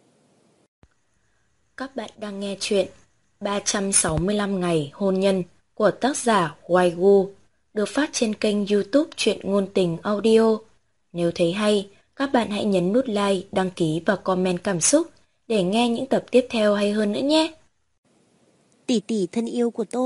Các bạn đang nghe chuyện ba trăm sáu mươi lăm ngày hôn nhân của tác giả Waigu, được phát trên kênh YouTube Truyện Ngôn Tình Audio. Nếu thấy hay, các bạn hãy nhấn nút like, đăng ký và comment cảm xúc để nghe những tập tiếp theo hay hơn nữa nhé. Tỷ tỷ thân yêu của tôi,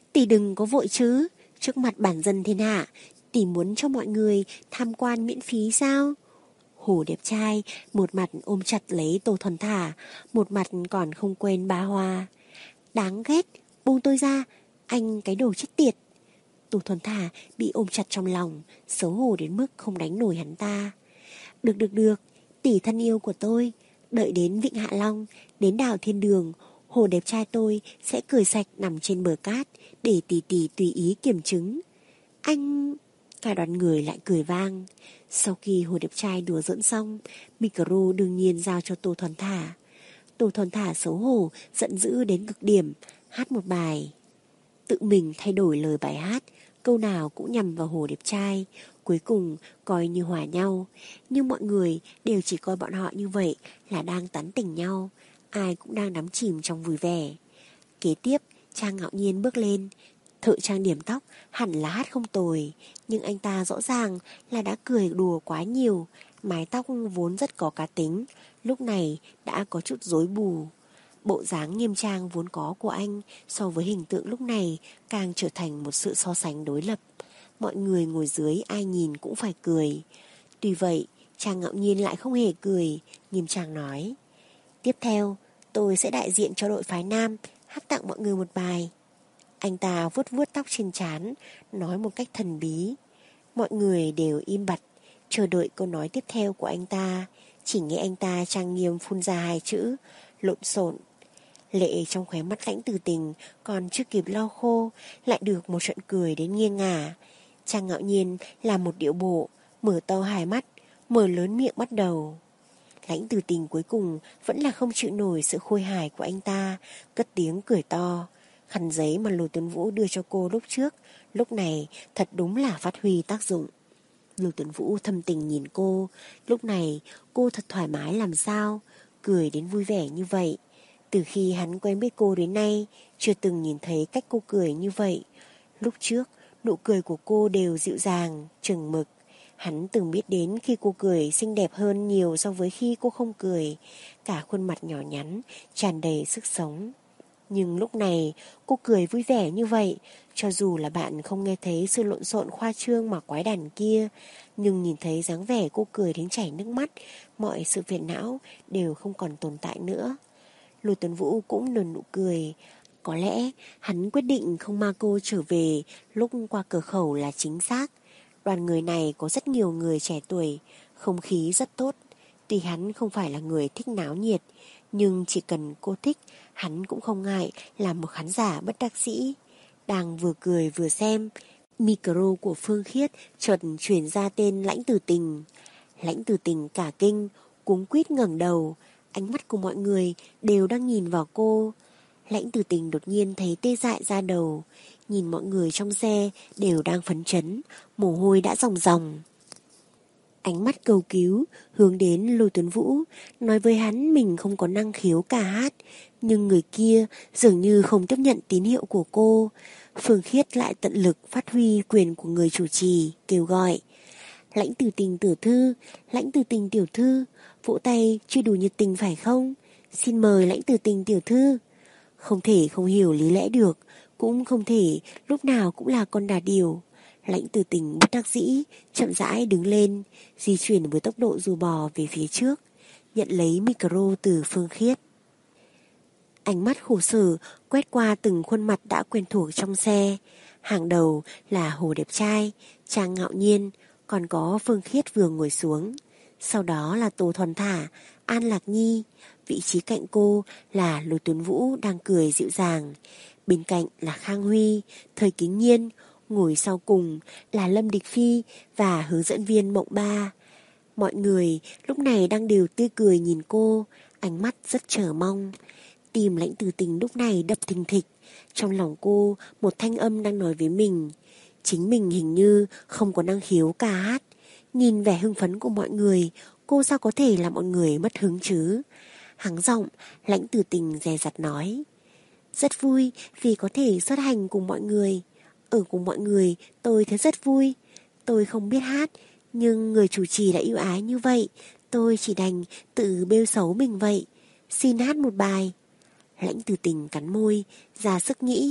Tỷ đừng có vội chứ, trước mặt bản dân thiên hạ, tỷ muốn cho mọi người tham quan miễn phí sao? Hồ đẹp trai một mặt ôm chặt lấy Tô Thuần Thả, một mặt còn không quên ba hoa. Đáng ghét, buông tôi ra, anh cái đồ chết tiệt. Tô Thuần Thả bị ôm chặt trong lòng, xấu hổ đến mức không đánh nổi hắn ta. Được được được, tỷ thân yêu của tôi, đợi đến Vịnh Hạ Long, đến đảo Thiên Đường, hồ đẹp trai tôi sẽ cười sạch nằm trên bờ cát để tỷ tỷ tùy ý kiểm chứng. Anh... Cả đoàn người lại cười vang. Sau khi hồ đẹp trai đùa giỡn xong, micro đương nhiên giao cho Tô Thuần Thả. Tô Thuần Thả xấu hổ, giận dữ đến cực điểm, hát một bài. Tự mình thay đổi lời bài hát, câu nào cũng nhằm vào hồ đẹp trai, cuối cùng coi như hòa nhau. Nhưng mọi người đều chỉ coi bọn họ như vậy là đang tán tỉnh nhau, ai cũng đang đắm chìm trong vui vẻ. Kế tiếp, Trang ngạo nhiên bước lên. Thợ trang điểm tóc hẳn là hát không tồi, nhưng anh ta rõ ràng là đã cười đùa quá nhiều, mái tóc vốn rất có cá tính, lúc này đã có chút rối bù. Bộ dáng nghiêm trang vốn có của anh so với hình tượng lúc này càng trở thành một sự so sánh đối lập. Mọi người ngồi dưới ai nhìn cũng phải cười. Tuy vậy, Trang ngạo nhiên lại không hề cười, nghiêm trang nói: Tiếp theo, tôi sẽ đại diện cho đội phái nam hát tặng mọi người một bài. Anh ta vuốt vuốt tóc trên trán, nói một cách thần bí. Mọi người đều im bặt, chờ đợi câu nói tiếp theo của anh ta. Chỉ nghe anh ta trang nghiêm phun ra hai chữ: lộn xộn. Lệ trong khóe mắt Lãnh Tử Tình còn chưa kịp lau khô, lại được một trận cười đến nghiêng ngả. Trang ngạo nhiên làm một điệu bộ, mở to hai mắt, mở lớn miệng bắt đầu. Lãnh Tử Tình cuối cùng vẫn là không chịu nổi sự khôi hài của anh ta, cất tiếng cười to. Khăn giấy mà Lôi Tuấn Vũ đưa cho cô lúc trước, lúc này thật đúng là phát huy tác dụng. Lôi Tuấn Vũ thâm tình nhìn cô, lúc này cô thật thoải mái làm sao, cười đến vui vẻ như vậy. Từ khi hắn quen biết cô đến nay, chưa từng nhìn thấy cách cô cười như vậy. Lúc trước, nụ cười của cô đều dịu dàng, chừng mực. Hắn từng biết đến khi cô cười xinh đẹp hơn nhiều so với khi cô không cười. Cả khuôn mặt nhỏ nhắn, tràn đầy sức sống. Nhưng lúc này cô cười vui vẻ như vậy, cho dù là bạn không nghe thấy sự lộn xộn khoa trương mà quái đản kia, nhưng nhìn thấy dáng vẻ cô cười đến chảy nước mắt, mọi sự phiền não đều không còn tồn tại nữa. Lôi Tuấn Vũ cũng nở nụ cười. Có lẽ hắn quyết định không mang cô trở về lúc qua cửa khẩu là chính xác. Đoàn người này có rất nhiều người trẻ tuổi, không khí rất tốt. Tuy hắn không phải là người thích náo nhiệt, nhưng chỉ cần cô thích, hắn cũng không ngại làm một khán giả bất đắc dĩ. Đang vừa cười vừa xem, micro của Phương Khiết chợt chuyển ra tên Lãnh Tử Tình. Lãnh Tử Tình cả kinh, cuống quýt ngẩng đầu, ánh mắt của mọi người đều đang nhìn vào cô. Lãnh Tử Tình đột nhiên thấy tê dại ra đầu, nhìn mọi người trong xe đều đang phấn chấn, mồ hôi đã ròng ròng. Ánh mắt cầu cứu hướng đến Lôi Tuấn Vũ, nói với hắn mình không có năng khiếu ca hát, nhưng người kia dường như không tiếp nhận tín hiệu của cô. Phương Khiết lại tận lực phát huy quyền của người chủ trì, kêu gọi: Lãnh Tử Tình tiểu thư, Lãnh Tử Tình tiểu thư, vỗ tay chưa đủ nhiệt tình phải không? Xin mời Lãnh Tử Tình tiểu thư. Không thể không hiểu lý lẽ được, cũng không thể lúc nào cũng là con đà điểu. Lãnh Tử Tình bất đắc dĩ, chậm rãi đứng lên, di chuyển với tốc độ dù bò về phía trước, nhận lấy micro từ Phương Khiết. Ánh mắt khổ sở quét qua từng khuôn mặt đã quen thuộc trong xe. Hàng đầu là Hồ Đẹp Trai, Trang Ngạo Nhiên, còn có Phương Khiết vừa ngồi xuống. Sau đó là Tô Thuần Thả, An Lạc Nhi. Vị trí cạnh cô là Lôi Tuấn Vũ đang cười dịu dàng. Bên cạnh là Khang Huy, Thời Kính Nhiên. Ngồi sau cùng là Lâm Địch Phi và hướng dẫn viên Mộng Ba. Mọi người lúc này đang đều tươi cười nhìn cô, ánh mắt rất chờ mong. Tim Lãnh Tử Tình lúc này đập thình thịch. Trong lòng cô một thanh âm đang nói với mình, chính mình hình như không có năng khiếu ca hát. Nhìn vẻ hưng phấn của mọi người, cô sao có thể làm mọi người mất hứng chứ? Hắng giọng, Lãnh Tử Tình dè dặt nói: Rất vui vì có thể xuất hành cùng mọi người. Ở cùng mọi người tôi thấy rất vui. Tôi không biết hát, nhưng người chủ trì đã ưu ái như vậy, tôi chỉ đành tự bêu xấu mình vậy. Xin hát một bài. Lãnh Tử Tình cắn môi, ra sức nghĩ.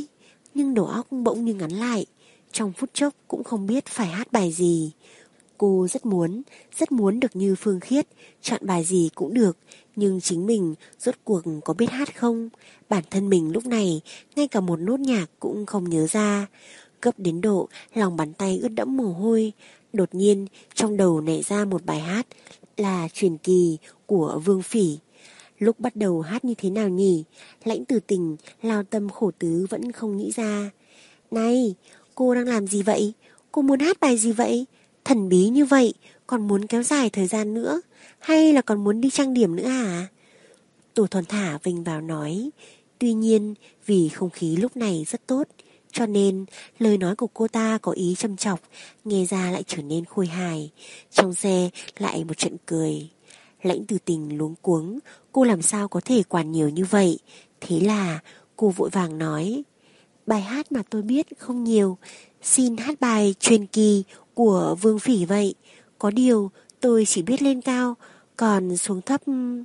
nhưng đầu óc bỗng như ngắn lại. Trong phút chốc cũng không biết phải hát bài gì. Cô rất muốn, rất muốn được như Phương Khiết, chọn bài gì cũng được, nhưng chính mình rốt cuộc có biết hát không? Bản thân mình lúc này ngay cả một nốt nhạc cũng không nhớ ra. Gấp đến độ lòng bàn tay ướt đẫm mồ hôi. Đột nhiên trong đầu nảy ra một bài hát là Truyền Kỳ của Vương Phỉ. Lúc bắt đầu hát như thế nào nhỉ? Lãnh Tử Tình lao tâm khổ tứ vẫn không nghĩ ra. Này, cô đang làm gì vậy? Cô muốn hát bài gì vậy? Thần bí như vậy, còn muốn kéo dài thời gian nữa? Hay là còn muốn đi trang điểm nữa hả? Tổ Thuần Thả vinh vào nói. Tuy nhiên, vì không khí lúc này rất tốt, cho nên lời nói của cô ta có ý châm chọc, nghe ra lại trở nên khôi hài. Trong xe lại một trận cười. Lãnh Tử Tình luống cuống, cô làm sao có thể quản nhiều như vậy? Thế là cô vội vàng nói, bài hát mà tôi biết không nhiều, xin hát bài Truyền Kỳ của Vương Phỉ vậy. Có điều tôi chỉ biết lên cao, còn xuống thấp...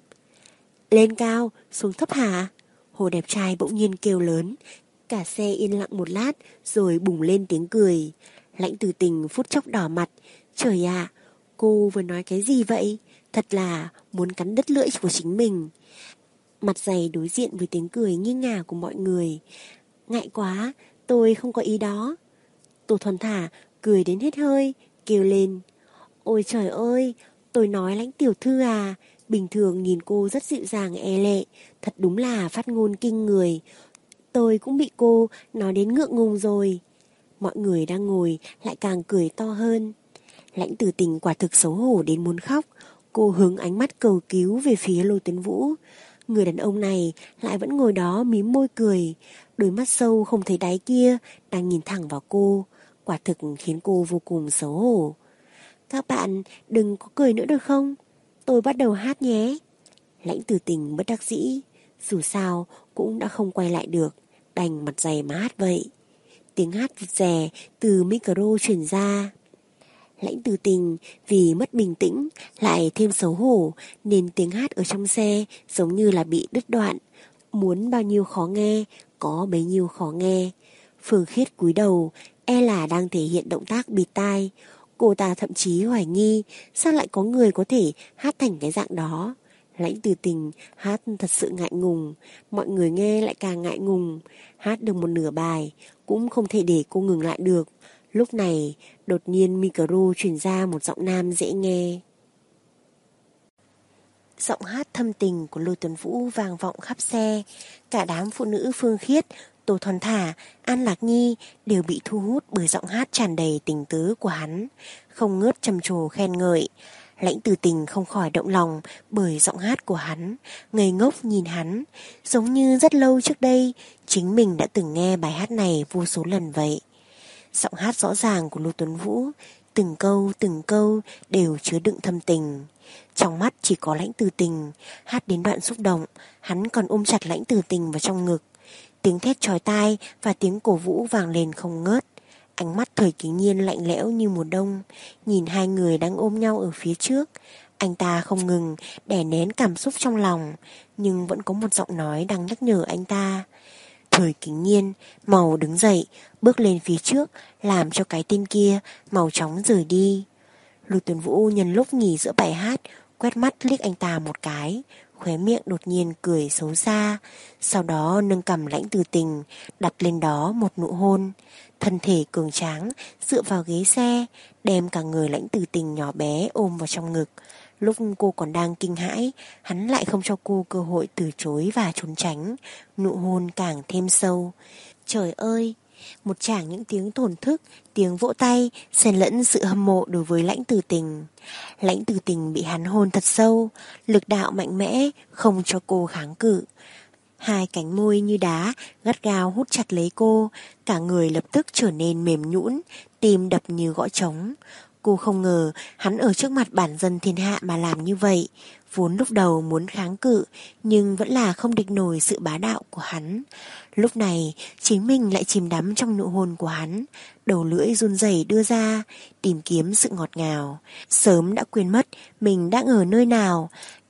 Lên cao, xuống thấp hả? Hồ đẹp trai bỗng nhiên kêu lớn. Cả xe yên lặng một lát rồi bùng lên tiếng cười. Lãnh Tử Tình phút chốc đỏ mặt. Trời ạ, cô vừa nói cái gì vậy? Thật là muốn cắn đứt lưỡi của chính mình. Mặt dày đối diện với tiếng cười nghiêng ngả của mọi người. Ngại quá, tôi không có ý đó. Tổ Thuần Thả cười đến hết hơi, kêu lên. Ôi trời ơi, tôi nói Lãnh tiểu thư à, bình thường nhìn cô rất dịu dàng e lệ, thật đúng là phát ngôn kinh người. Tôi cũng bị cô nói đến ngượng ngùng rồi. Mọi người đang ngồi lại càng cười to hơn. Lãnh Tử Tình quả thực xấu hổ đến muốn khóc. Cô hướng ánh mắt cầu cứu về phía Lôi Tuấn Vũ. Người đàn ông này lại vẫn ngồi đó mím môi cười. Đôi mắt sâu không thấy đáy kia đang nhìn thẳng vào cô. Quả thực khiến cô vô cùng xấu hổ. Các bạn đừng có cười nữa được không? Tôi bắt đầu hát nhé. Lãnh Tử Tình bất đắc dĩ. Dù sao cũng đã không quay lại được, đành mặt dày mà hát vậy. Tiếng hát rụt rè từ micro truyền ra. Lãnh Tử Tình vì mất bình tĩnh lại thêm xấu hổ, nên tiếng hát ở trong xe giống như là bị đứt đoạn. Muốn bao nhiêu khó nghe có bấy nhiêu khó nghe. Phương Khiết cúi đầu, e là đang thể hiện động tác bịt tai. Cô ta thậm chí hoài nghi sao lại có người có thể hát thành cái dạng đó. Lãnh Tử Tình hát thật sự ngại ngùng, mọi người nghe lại càng ngại ngùng. Hát được một nửa bài cũng không thể để cô ngừng lại được. Lúc này đột nhiên micro truyền ra một giọng nam dễ nghe. Giọng hát thâm tình của Lôi Tuấn Vũ vang vọng khắp xe. Cả đám phụ nữ Phương Khiết, Tổ Thuần Thả, An Lạc Nhi đều bị thu hút bởi giọng hát tràn đầy tình tứ của hắn, không ngớt trầm trồ khen ngợi. Lãnh Tử Tình không khỏi động lòng bởi giọng hát của hắn, ngây ngốc nhìn hắn, giống như rất lâu trước đây chính mình đã từng nghe bài hát này vô số lần vậy. Giọng hát rõ ràng của Lôi Tuấn Vũ, từng câu từng câu đều chứa đựng thâm tình. Trong mắt chỉ có Lãnh Tử Tình, hát đến đoạn xúc động, hắn còn ôm chặt Lãnh Tử Tình vào trong ngực. Tiếng thét chói tai và tiếng cổ vũ vang lên không ngớt. Ánh mắt Thời Kính Nhiên lạnh lẽo như mùa đông, nhìn hai người đang ôm nhau ở phía trước. Anh ta không ngừng đè nén cảm xúc trong lòng, nhưng vẫn có một giọng nói đang nhắc nhở anh ta. Thời Kính Nhiên mau đứng dậy, bước lên phía trước, làm cho cái tên kia mau chóng rời đi. Lôi Tuấn Vũ nhân lúc nghỉ giữa bài hát, quét mắt liếc anh ta một cái, khóe miệng đột nhiên cười xấu xa. Sau đó nâng cằm Lãnh Tử Tình, đặt lên đó một nụ hôn. Thân thể cường tráng dựa vào ghế xe, đem cả người Lãnh Tử Tình nhỏ bé ôm vào trong ngực. Lúc cô còn đang kinh hãi, hắn lại không cho cô cơ hội từ chối và trốn tránh. Nụ hôn càng thêm sâu. Trời ơi! Một tràng những tiếng thổn thức, tiếng vỗ tay xen lẫn sự hâm mộ đối với Lãnh Tử Tình. Lãnh Tử Tình bị hắn hôn thật sâu, lực đạo mạnh mẽ không cho cô kháng cự. Hai cánh môi như đá gắt gao hút chặt lấy cô, cả người lập tức trở nên mềm nhũn, tim đập như gõ trống. Cô không ngờ hắn ở trước mặt bản dân thiên hạ mà làm như vậy. Vốn lúc đầu muốn kháng cự, nhưng vẫn là không địch nổi sự bá đạo của hắn. Lúc này chính mình lại chìm đắm trong nụ hôn của hắn, đầu lưỡi run rẩy đưa ra, tìm kiếm sự ngọt ngào. Sớm đã quên mất mình đang ở nơi nào.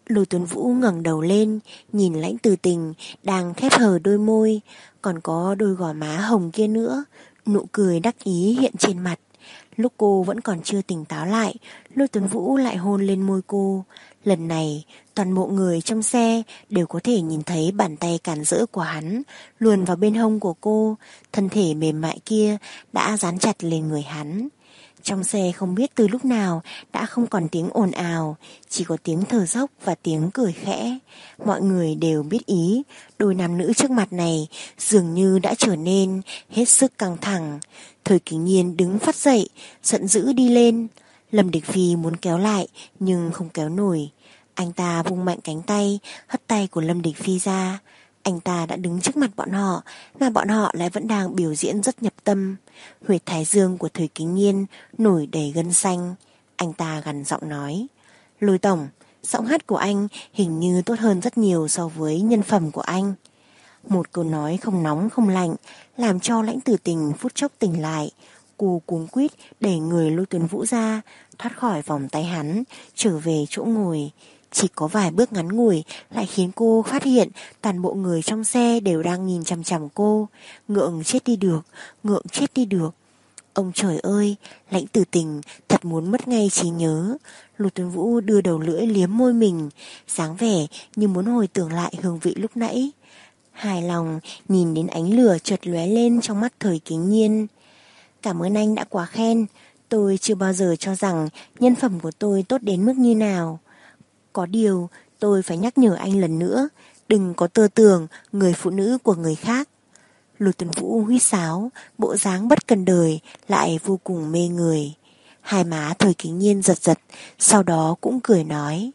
Lôi Tuấn Vũ ngẩng đầu lên, nhìn Lãnh Từ Tình đang khép hờ đôi môi, còn có đôi gò má hồng kia nữa, nụ cười đắc ý hiện trên mặt. Lúc cô vẫn còn chưa tỉnh táo lại, Lôi Tuấn Vũ lại hôn lên môi cô. Lần này, toàn bộ người trong xe đều có thể nhìn thấy bàn tay cản rỡ của hắn luồn vào bên hông của cô, thân thể mềm mại kia đã dán chặt lên người hắn. Trong xe không biết từ lúc nào đã không còn tiếng ồn ào, chỉ có tiếng thở dốc và tiếng cười khẽ. Mọi người đều biết ý, đôi nam nữ trước mặt này dường như đã trở nên hết sức căng thẳng. Thời Kính Nhiên đứng phát dậy, giận dữ đi lên. Lâm Địch Phi muốn kéo lại nhưng không kéo nổi. Anh ta vung mạnh cánh tay, hất tay của Lâm Địch Phi ra. Anh ta đã đứng trước mặt bọn họ, mà bọn họ lại vẫn đang biểu diễn rất nhập tâm. Huyệt thái dương của Thời Kính Nhiên nổi đầy gân xanh. Anh ta gằn giọng nói: Lôi tổng, giọng hát của anh hình như tốt hơn rất nhiều so với nhân phẩm của anh. Một câu nói không nóng không lạnh làm cho Lãnh Tử Tình phút chốc tỉnh lại. Cô cuống quýt đẩy người Lôi Tuấn Vũ ra, thoát khỏi vòng tay hắn, trở về chỗ ngồi. Chỉ có vài bước ngắn ngủi lại khiến cô phát hiện toàn bộ người trong xe đều đang nhìn chằm chằm cô. Ngượng chết đi được, ngượng chết đi được. Ông trời ơi, Lãnh Tử Tình thật muốn mất ngay trí nhớ. Lôi Tuấn Vũ đưa đầu lưỡi liếm môi mình, dáng vẻ như muốn hồi tưởng lại hương vị lúc nãy. Hài lòng nhìn đến ánh lửa chợt lóe lên trong mắt Thời Kính Nhiên. Cảm ơn anh đã quá khen. Tôi chưa bao giờ cho rằng nhân phẩm của tôi tốt đến mức như nào. Có điều tôi phải nhắc nhở anh lần nữa, đừng có tơ tưởng người phụ nữ của người khác. Lôi Tuấn Vũ huýt sáo, bộ dáng bất cần đời lại vô cùng mê người. Hai má Thời Kính Nhiên giật giật, sau đó cũng cười nói: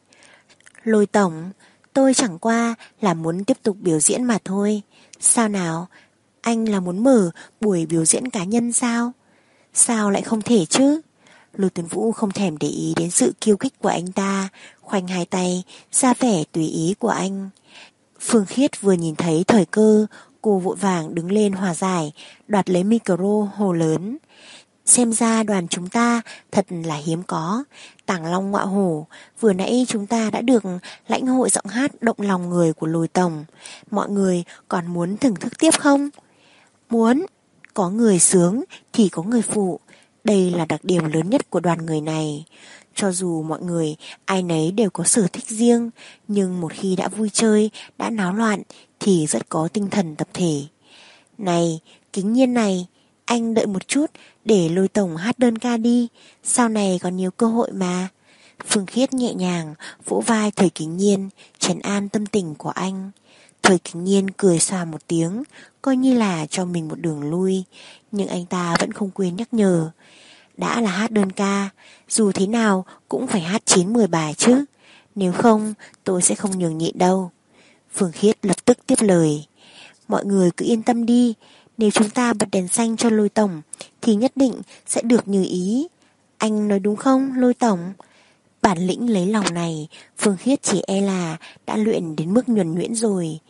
Lôi tổng, tôi chẳng qua là muốn tiếp tục biểu diễn mà thôi. Sao nào, anh là muốn mở buổi biểu diễn cá nhân sao? Sao lại không thể chứ? Lôi Tuấn Vũ không thèm để ý đến sự kiêu khích của anh ta, khoanh hai tay, ra vẻ tùy ý của anh. Phương Khiết vừa nhìn thấy thời cơ, cô vội vàng đứng lên hòa giải, đoạt lấy micro hồ lớn: Xem ra đoàn chúng ta thật là hiếm có. Tàng long ngọa hổ, vừa nãy chúng ta đã được lãnh hội giọng hát động lòng người của Lôi tổng. Mọi người còn muốn thưởng thức tiếp không? Muốn. Có người sướng thì có người phụ. Đây là đặc điểm lớn nhất của đoàn người này. Cho dù mọi người ai nấy đều có sở thích riêng, nhưng một khi đã vui chơi, đã náo loạn thì rất có tinh thần tập thể. Này, Kính Nhiên này, anh đợi một chút để Lôi tổng hát đơn ca đi, sau này còn nhiều cơ hội mà. Phương Khiết nhẹ nhàng vỗ vai Thời Kính Nhiên, trấn an tâm tình của anh. Thời Kính Nhiên cười xòa một tiếng, coi như là cho mình một đường lui, nhưng anh ta vẫn không quên nhắc nhở: Đã là hát đơn ca, dù thế nào cũng phải hát chín mười bài chứ, nếu không tôi sẽ không nhường nhịn đâu. Phương Khiết lập tức tiếp lời: Mọi người cứ yên tâm đi, nếu chúng ta bật đèn xanh cho Lôi tổng thì nhất định sẽ được như ý. Anh nói đúng không, Lôi tổng? Bản lĩnh lấy lòng này Phương Khiết chỉ e là đã luyện đến mức nhuần nhuyễn rồi.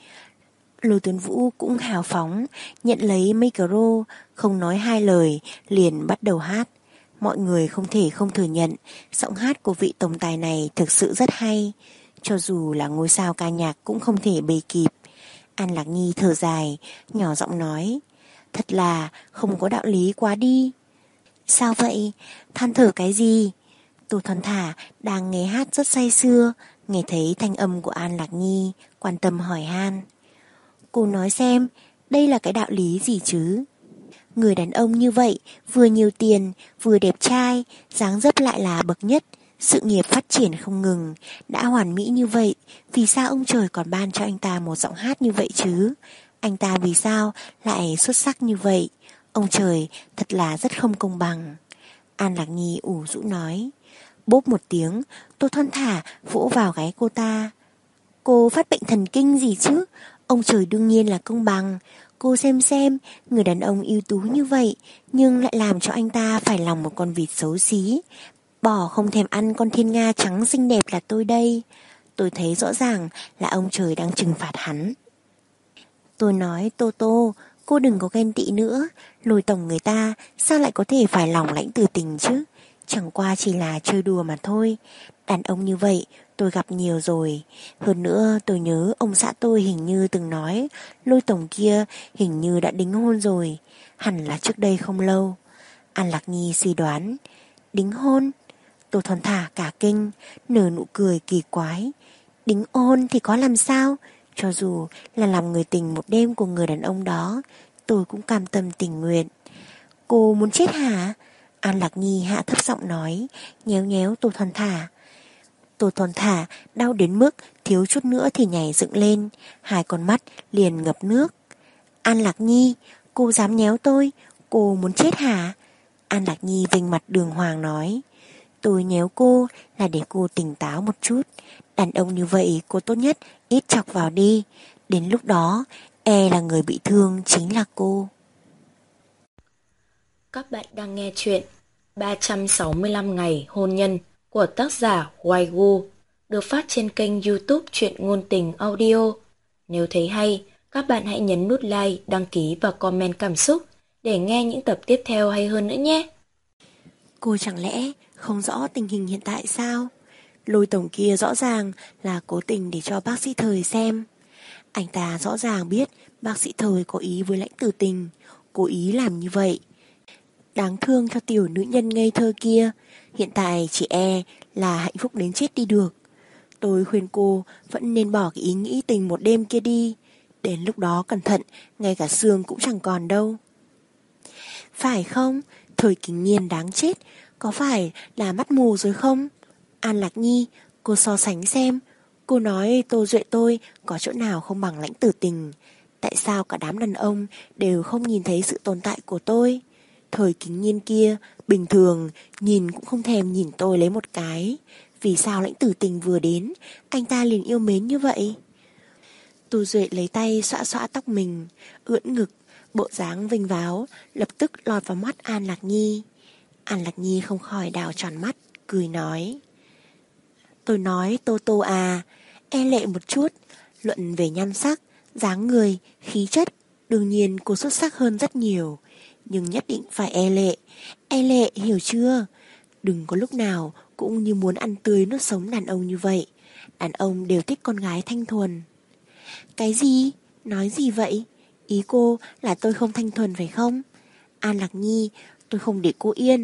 Lôi Tuấn Vũ cũng hào phóng nhận lấy micro, không nói hai lời liền bắt đầu hát. Mọi người không thể không thừa nhận giọng hát của vị tổng tài này thực sự rất hay, cho dù là ngôi sao ca nhạc cũng không thể bì kịp. An Lạc Nhi thở dài, nhỏ giọng nói: Thật là không có đạo lý quá đi. Sao vậy? Than thở cái gì? Tô Thon Thả đang nghe hát rất say sưa, nghe thấy thanh âm của An Lạc Nhi, quan tâm hỏi han: Cô nói xem, đây là cái đạo lý gì chứ? Người đàn ông như vậy, vừa nhiều tiền, vừa đẹp trai, dáng dấp lại là bậc nhất, sự nghiệp phát triển không ngừng, đã hoàn mỹ như vậy, vì sao ông trời còn ban cho anh ta một giọng hát như vậy chứ? Anh ta vì sao lại xuất sắc như vậy? Ông trời thật là rất không công bằng. An Lạc Nhi ủ rũ nói. Bốp một tiếng, Tô Thon Thả vỗ vào gáy cô ta. Cô phát bệnh thần kinh gì chứ? Ông trời đương nhiên là công bằng. Cô xem xem, người đàn ông ưu tú như vậy, nhưng lại làm cho anh ta phải lòng một con vịt xấu xí. Bỏ không thèm ăn con thiên nga trắng xinh đẹp là tôi đây. Tôi thấy rõ ràng là ông trời đang trừng phạt hắn. Tôi nói Tô Tô, cô đừng có ghen tị nữa. Lôi tổng người ta sao lại có thể phải lòng Lãnh Từ Tình chứ? Chẳng qua chỉ là chơi đùa mà thôi. Đàn ông như vậy tôi gặp nhiều rồi. Hơn nữa tôi nhớ ông xã tôi hình như từng nói Lôi tổng kia hình như đã đính hôn rồi. Hẳn là trước đây không lâu. An Lạc Nhi suy đoán. Đính hôn? Tô Thon Thả cả kinh, nở nụ cười kỳ quái. Đính hôn thì có làm sao? Cho dù là làm người tình một đêm của người đàn ông đó, tôi cũng cam tâm tình nguyện. Cô muốn chết hả? An Lạc Nhi hạ thấp giọng nói, nhéo nhéo Tô Thon Thả. Tô Thon Thả đau đến mức thiếu chút nữa thì nhảy dựng lên, hai con mắt liền ngập nước. An Lạc Nhi, cô dám nhéo tôi, cô muốn chết hả? An Lạc Nhi vênh mặt đường hoàng nói. Tôi nhéo cô là để cô tỉnh táo một chút. Đàn ông như vậy cô tốt nhất ít chọc vào đi. Đến lúc đó e là người bị thương chính là cô. Các bạn đang nghe chuyện ba trăm sáu mươi lăm ngày hôn nhân của tác giả Hoài Gu, được phát trên kênh YouTube Truyện Ngôn Tình Audio. Nếu thấy hay, các bạn hãy nhấn nút like, đăng ký và comment cảm xúc để nghe những tập tiếp theo hay hơn nữa nhé. Cô chẳng lẽ không rõ tình hình hiện tại sao? Lôi tổng kia rõ ràng là cố tình để cho bác sĩ Thời xem. Anh ta rõ ràng biết bác sĩ Thời có ý với Lãnh Tử Tình, cố ý làm như vậy. Đáng thương cho tiểu nữ nhân ngây thơ kia, hiện tại chỉ e là hạnh phúc đến chết đi được. Tôi khuyên cô vẫn nên bỏ cái ý nghĩ tình một đêm kia đi. Đến lúc đó cẩn thận, ngay cả xương cũng chẳng còn đâu. Phải không? Thời Kính Nhiên đáng chết, có phải là mắt mù rồi không? An Lạc Nhi, cô so sánh xem. Cô nói Tô Duệ tôi có chỗ nào không bằng Lãnh Tử Tình. Tại sao cả đám đàn ông đều không nhìn thấy sự tồn tại của tôi? Thời Kính Nhiên kia, bình thường nhìn cũng không thèm nhìn tôi lấy một cái. Vì sao Lãnh Tử Tình vừa đến, anh ta liền yêu mến như vậy? Tô Duệ lấy tay xoa xoa tóc mình, ưỡn ngực, bộ dáng vinh váo, lập tức lọt vào mắt An Lạc Nhi. An Lạc Nhi không khỏi đảo tròn mắt, cười nói. Tôi nói Tô Tô à, e lệ một chút, luận về nhan sắc, dáng người, khí chất, đương nhiên cô xuất sắc hơn rất nhiều. Nhưng nhất định phải e lệ, e lệ hiểu chưa? Đừng có lúc nào cũng như muốn ăn tươi nuốt sống đàn ông như vậy. Đàn ông đều thích con gái thanh thuần. Cái gì? Nói gì vậy? Ý cô là tôi không thanh thuần phải không? An Lạc Nhi, tôi không để cô yên.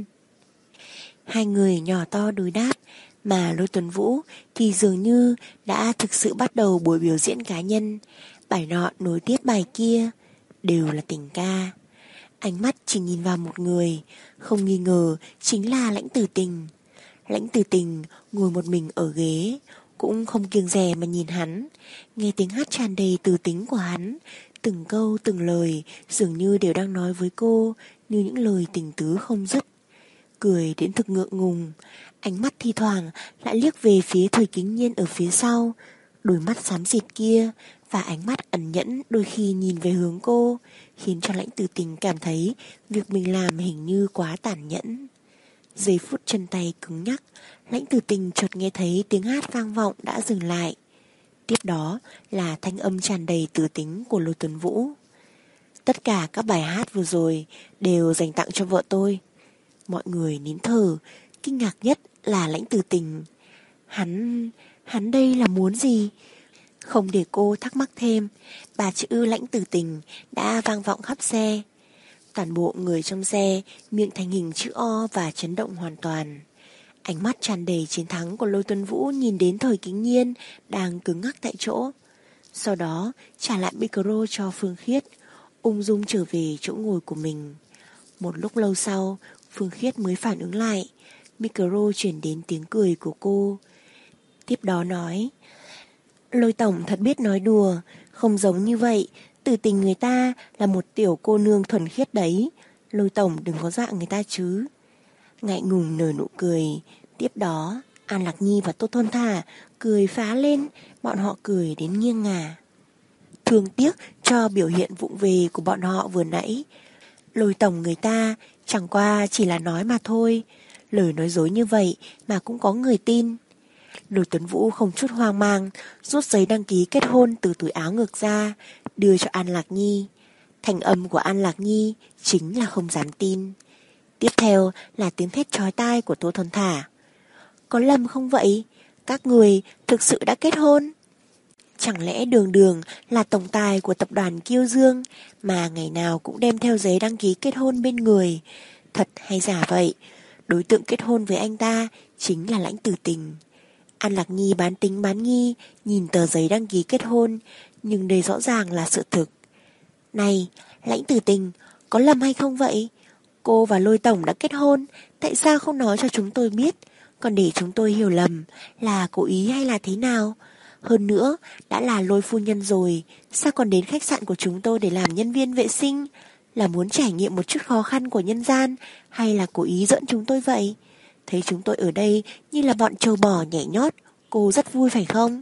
Hai người nhỏ to đối đáp, mà Lôi Tuấn Vũ thì dường như đã thực sự bắt đầu buổi biểu diễn cá nhân. Bài nọ nối tiếp bài kia, đều là tình ca. Ánh mắt chỉ nhìn vào một người, không nghi ngờ chính là Lãnh Tử Tình. Lãnh Tử Tình ngồi một mình ở ghế, cũng không kiêng dè mà nhìn hắn. Nghe tiếng hát tràn đầy từ tính của hắn, từng câu từng lời dường như đều đang nói với cô, như những lời tình tứ không dứt. Cười đến thực ngượng ngùng, ánh mắt thi thoảng lại liếc về phía Thời Kính Nhiên ở phía sau, đôi mắt xám xịt kia và ánh mắt ẩn nhẫn đôi khi nhìn về hướng cô, khiến cho Lãnh Tử Tình cảm thấy việc mình làm hình như quá tàn nhẫn. Giây phút chân tay cứng nhắc, Lãnh Tử Tình chợt nghe thấy tiếng hát vang vọng đã dừng lại. Tiếp đó là thanh âm tràn đầy từ tính của Lôi Tuấn Vũ. Tất cả các bài hát vừa rồi đều dành tặng cho vợ tôi. Mọi người nín thở, kinh ngạc nhất là Lãnh Tử Tình. Hắn, hắn đây là muốn gì? Không để cô thắc mắc thêm, ba chữ Lãnh Tử Tình đã vang vọng khắp xe. Toàn bộ người trong xe miệng thành hình chữ O và chấn động hoàn toàn. Ánh mắt tràn đầy chiến thắng của Lôi Tuấn Vũ nhìn đến Thời Kính Nhiên đang cứng ngắc tại chỗ. Sau đó trả lại micro cho Phương Khiết, ung dung trở về chỗ ngồi của mình. Một lúc lâu sau, Phương Khiết mới phản ứng lại, micro chuyển đến tiếng cười của cô. Tiếp đó nói, Lôi tổng thật biết nói đùa, không giống như vậy, Tử Tình người ta là một tiểu cô nương thuần khiết đấy, Lôi tổng đừng có dọa người ta chứ. Ngại ngùng nở nụ cười. Tiếp đó An Lạc Nhi và Tô Thon Thả cười phá lên, bọn họ cười đến nghiêng ngả. Thương tiếc cho biểu hiện vụng về của bọn họ vừa nãy. Lôi tổng người ta chẳng qua chỉ là nói mà thôi, lời nói dối như vậy mà cũng có người tin. Lôi Tuấn Vũ không chút hoang mang, rút giấy đăng ký kết hôn từ túi áo ngược ra, đưa cho An Lạc Nhi. Thành âm của An Lạc Nhi chính là không dám tin. Tiếp theo là tiếng thét chói tai của Tô Thon Thả. Có lầm không vậy? các người thực sự đã kết hôn? Chẳng lẽ Đường Đường là tổng tài của tập đoàn Kiêu Dương mà ngày nào cũng đem theo giấy đăng ký kết hôn bên người? Thật hay giả vậy? Đối tượng kết hôn với anh ta chính là Lãnh Tử Tình. An Lạc Nhi bán tính bán nghi nhìn tờ giấy đăng ký kết hôn, nhưng đây rõ ràng là sự thực. Này, Lãnh Tử Tình, có lầm hay không vậy? Cô và Lôi tổng đã kết hôn, tại sao không nói cho chúng tôi biết, còn để chúng tôi hiểu lầm là cố ý hay là thế nào? Hơn nữa, đã là Lôi phu nhân rồi, sao còn đến khách sạn của chúng tôi để làm nhân viên vệ sinh? Là muốn trải nghiệm một chút khó khăn của nhân gian, hay là cố ý giỡn chúng tôi vậy? Thấy chúng tôi ở đây như là bọn trâu bò nhảy nhót, cô rất vui phải không?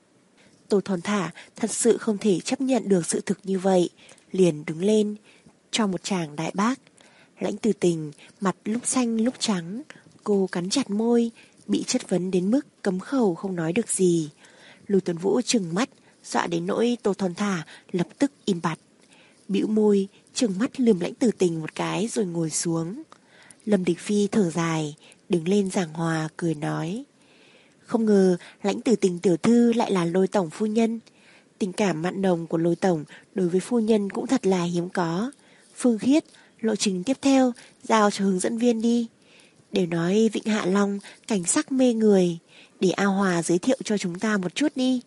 Tô Thon Thả thật sự không thể chấp nhận được sự thực như vậy, liền đứng lên, cho một tràng đại bác. Lãnh Tử Tình, mặt lúc xanh lúc trắng, cô cắn chặt môi, bị chất vấn đến mức cấm khẩu không nói được gì. Lưu Tuấn Vũ trừng mắt, dọa đến nỗi Tô Thon Thả lập tức im bặt. Bĩu môi, trừng mắt lườm Lãnh Tử Tình một cái rồi ngồi xuống. Lâm Địch Phi thở dài, đứng lên giảng hòa cười nói: không ngờ Lãnh Tử Tình tiểu thư lại là Lôi tổng phu nhân. Tình cảm mặn nồng của Lôi tổng đối với phu nhân cũng thật là hiếm có. Phương Khiết, lộ trình tiếp theo giao cho hướng dẫn viên đi. Đều nói Vịnh Hạ Long cảnh sắc mê người, để A Hòa giới thiệu cho chúng ta một chút đi.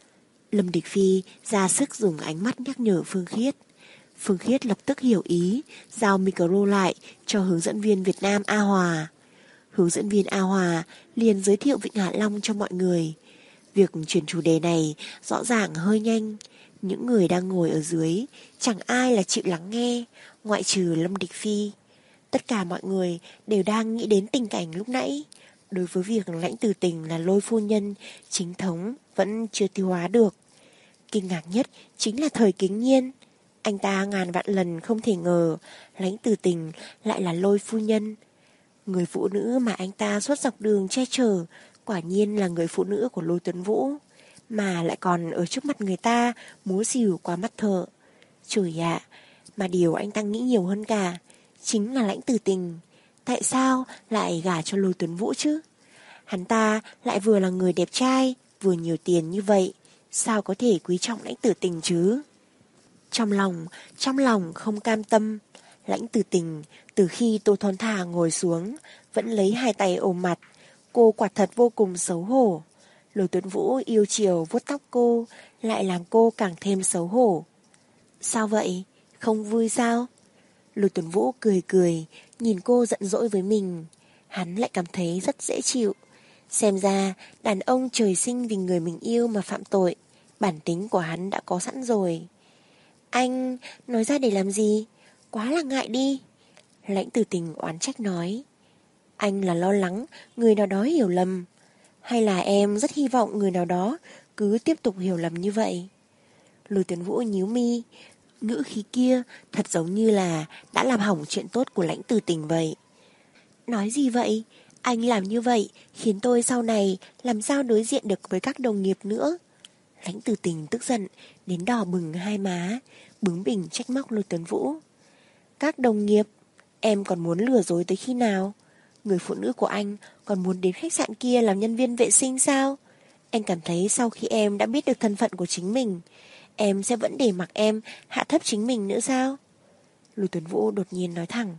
Lâm Địch Phi ra sức dùng ánh mắt nhắc nhở Phương Khiết. Phương Khiết lập tức hiểu ý, giao micro lại cho hướng dẫn viên Việt Nam A Hòa. Hướng dẫn viên A Hòa liền giới thiệu Vịnh Hạ Long cho mọi người. Việc chuyển chủ đề này rõ ràng hơi nhanh. Những người đang ngồi ở dưới chẳng ai là chịu lắng nghe, ngoại trừ Lâm Địch Phi. Tất cả mọi người đều đang nghĩ đến tình cảnh lúc nãy. Đối với việc Lãnh Tử Tình là Lôi phu nhân chính thống vẫn chưa tiêu hóa được. Kinh ngạc nhất chính là Thời Kính Nhiên. Anh ta ngàn vạn lần không thể ngờ Lãnh Tử Tình lại là Lôi phu nhân. Người phụ nữ mà anh ta suốt dọc đường che chở quả nhiên là người phụ nữ của Lôi Tuấn Vũ, mà lại còn ở trước mặt người ta múa xỉu qua mắt thợ. Trời ạ, mà điều anh ta nghĩ nhiều hơn cả chính là Lãnh Tử Tình. Tại sao lại gả cho Lôi Tuấn Vũ chứ? Hắn ta lại vừa là người đẹp trai, vừa nhiều tiền như vậy, sao có thể quý trọng Lãnh Tử Tình chứ? Trong lòng, trong lòng không cam tâm, Lãnh Tử Tình từ khi Tô Thon Thả ngồi xuống vẫn lấy hai tay ôm mặt. Cô quả thật vô cùng xấu hổ. Lôi Tuấn Vũ yêu chiều vuốt tóc cô, lại làm cô càng thêm xấu hổ. Sao vậy? Không vui sao? Lôi Tuấn Vũ cười cười, nhìn cô giận dỗi với mình. Hắn lại cảm thấy rất dễ chịu. Xem ra đàn ông trời sinh vì người mình yêu mà phạm tội, bản tính của hắn đã có sẵn rồi. Anh nói ra để làm gì? Quá là ngại đi. Lãnh Tử Tình oán trách nói. Anh là lo lắng người nào đó hiểu lầm, hay là em rất hy vọng người nào đó cứ tiếp tục hiểu lầm như vậy? Lôi Tuấn Vũ nhíu mi, ngữ khí kia thật giống như là đã làm hỏng chuyện tốt của Lãnh Tử Tình vậy. Nói gì vậy? Anh làm như vậy khiến tôi sau này làm sao đối diện được với các đồng nghiệp nữa? Lãnh Tử Tình tức giận đến đỏ bừng hai má, bướng bỉnh trách móc Lôi Tuấn Vũ. Các đồng nghiệp? Em còn muốn lừa dối tới khi nào? Người phụ nữ của anh còn muốn đến khách sạn kia làm nhân viên vệ sinh sao? Anh cảm thấy sau khi em đã biết được thân phận của chính mình, em sẽ vẫn để mặc em hạ thấp chính mình nữa sao? Lôi Tuấn Vũ đột nhiên nói thẳng.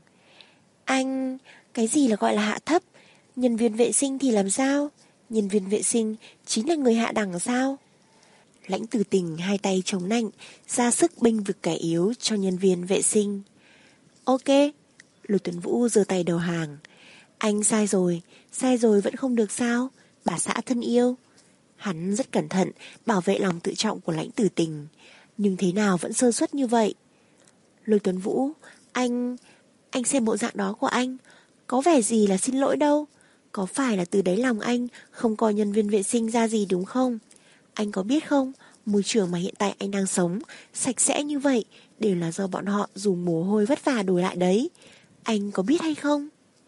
Anh, cái gì là gọi là hạ thấp? Nhân viên vệ sinh thì làm sao? Nhân viên vệ sinh chính là người hạ đẳng sao? Lãnh Tử Tình hai tay chống nạnh, ra sức bênh vực kẻ yếu cho nhân viên vệ sinh. Ok. Lôi Tuấn Vũ giơ tay đầu hàng. Anh sai rồi, sai rồi vẫn không được sao? Bà xã thân yêu. Hắn rất cẩn thận bảo vệ lòng tự trọng của Lãnh Tử Tình, nhưng thế nào vẫn sơ suất như vậy. Lôi Tuấn Vũ, anh... Anh xem bộ dạng đó của anh, có vẻ gì là xin lỗi đâu. Có phải là từ đáy lòng anh không coi nhân viên vệ sinh ra gì đúng không? Anh có biết không, môi trường mà hiện tại anh đang sống sạch sẽ như vậy đều là do bọn họ dùng mồ hôi vất vả đổi lại đấy. Anh có biết hay không?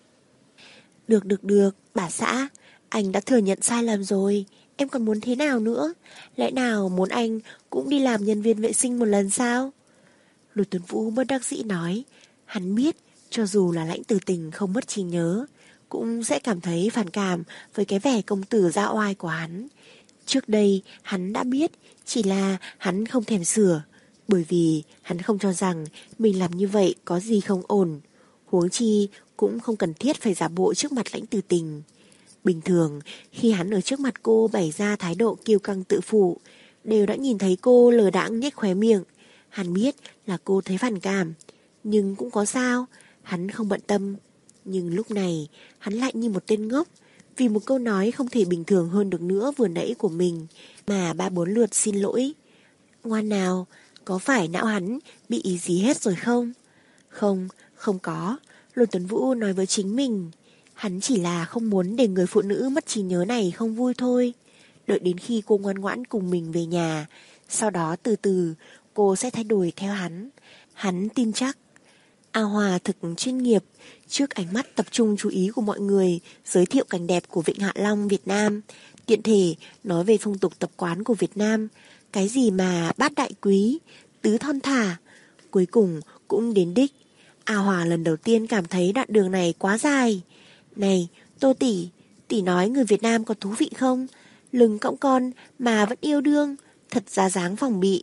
Được được được, bà xã, anh đã thừa nhận sai lầm rồi. Em còn muốn thế nào nữa? Lẽ nào muốn anh cũng đi làm nhân viên vệ sinh một lần sao? Lôi Tuấn Vũ bất đắc dĩ nói. Hắn biết cho dù là Lãnh Tử Tình không mất trí nhớ, cũng sẽ cảm thấy phản cảm với cái vẻ công tử ra oai của hắn. Trước đây hắn đã biết, chỉ là hắn không thèm sửa, bởi vì hắn không cho rằng mình làm như vậy có gì không ổn. Huống chi cũng không cần thiết phải giả bộ trước mặt Lãnh Tử Tình. Bình thường khi hắn ở trước mặt cô bày ra thái độ kiêu căng tự phụ, đều đã nhìn thấy cô lờ đãng nhếch khóe miệng. Hắn biết là cô thấy phản cảm, nhưng cũng có sao, hắn không bận tâm. Nhưng lúc này hắn lại như một tên ngốc, vì một câu nói không thể bình thường hơn được nữa vừa nãy của mình mà ba bốn lượt xin lỗi. Ngoan nào, có phải não hắn bị ý gì hết rồi không? Không, không có, Lôi Tuấn Vũ nói với chính mình. Hắn chỉ là không muốn để người phụ nữ mất trí nhớ này không vui thôi. Đợi đến khi cô ngoan ngoãn cùng mình về nhà, sau đó từ từ cô sẽ thay đổi theo hắn. Hắn tin chắc. A Hòa thực chuyên nghiệp, trước ánh mắt tập trung chú ý của mọi người, giới thiệu cảnh đẹp của Vịnh Hạ Long Việt Nam, tiện thể nói về phong tục tập quán của Việt Nam, cái gì mà bát đại quý, tứ thon thả. Cuối cùng cũng đến đích. A Hòa lần đầu tiên cảm thấy đoạn đường này quá dài. Này, Tô tỷ, tỷ nói người Việt Nam có thú vị không? Lừng cõng con mà vẫn yêu đương, thật ra dáng phòng bị.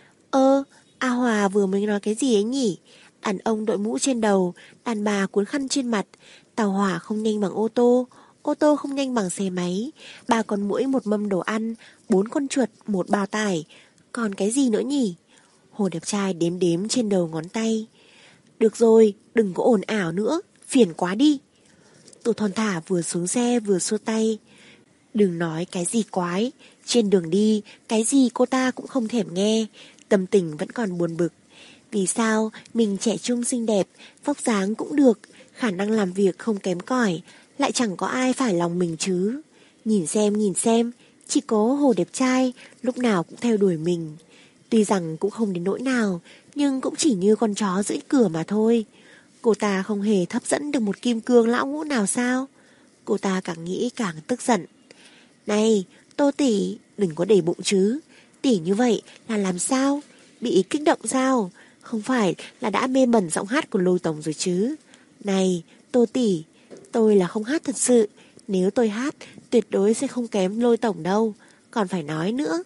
Ơ, A Hòa vừa mới nói cái gì ấy nhỉ? Đàn ông đội mũ trên đầu, đàn bà cuốn khăn trên mặt, tàu hỏa không nhanh bằng ô tô, ô tô không nhanh bằng xe máy, ba con muỗi một mâm đồ ăn, bốn con chuột một bao tải, còn cái gì nữa nhỉ? Hồ đẹp trai đếm đếm trên đầu ngón tay. Được rồi, đừng có ồn ào nữa, phiền quá đi. Tô Thon Thả vừa xuống xe vừa xua tay. Đừng nói cái gì quái, trên đường đi, cái gì cô ta cũng không thèm nghe, tâm tình vẫn còn buồn bực. Vì sao mình trẻ trung xinh đẹp, vóc dáng cũng được, khả năng làm việc không kém cỏi, lại chẳng có ai phải lòng mình chứ. Nhìn xem nhìn xem, chỉ có Hồ đẹp trai lúc nào cũng theo đuổi mình. Tuy rằng cũng không đến nỗi nào, nhưng cũng chỉ như con chó giữ cửa mà thôi. Cô ta không hề hấp dẫn được một kim cương lão ngũ nào sao? Cô ta càng nghĩ càng tức giận. Này, Tô tỷ, đừng có để bụng chứ. Tỷ như vậy là làm sao? Bị kích động sao? Không phải là đã mê mẩn giọng hát của Lôi tổng rồi chứ? Này, Tô tỷ, tôi là không hát thật sự. Nếu tôi hát, tuyệt đối sẽ không kém Lôi tổng đâu. Còn phải nói nữa.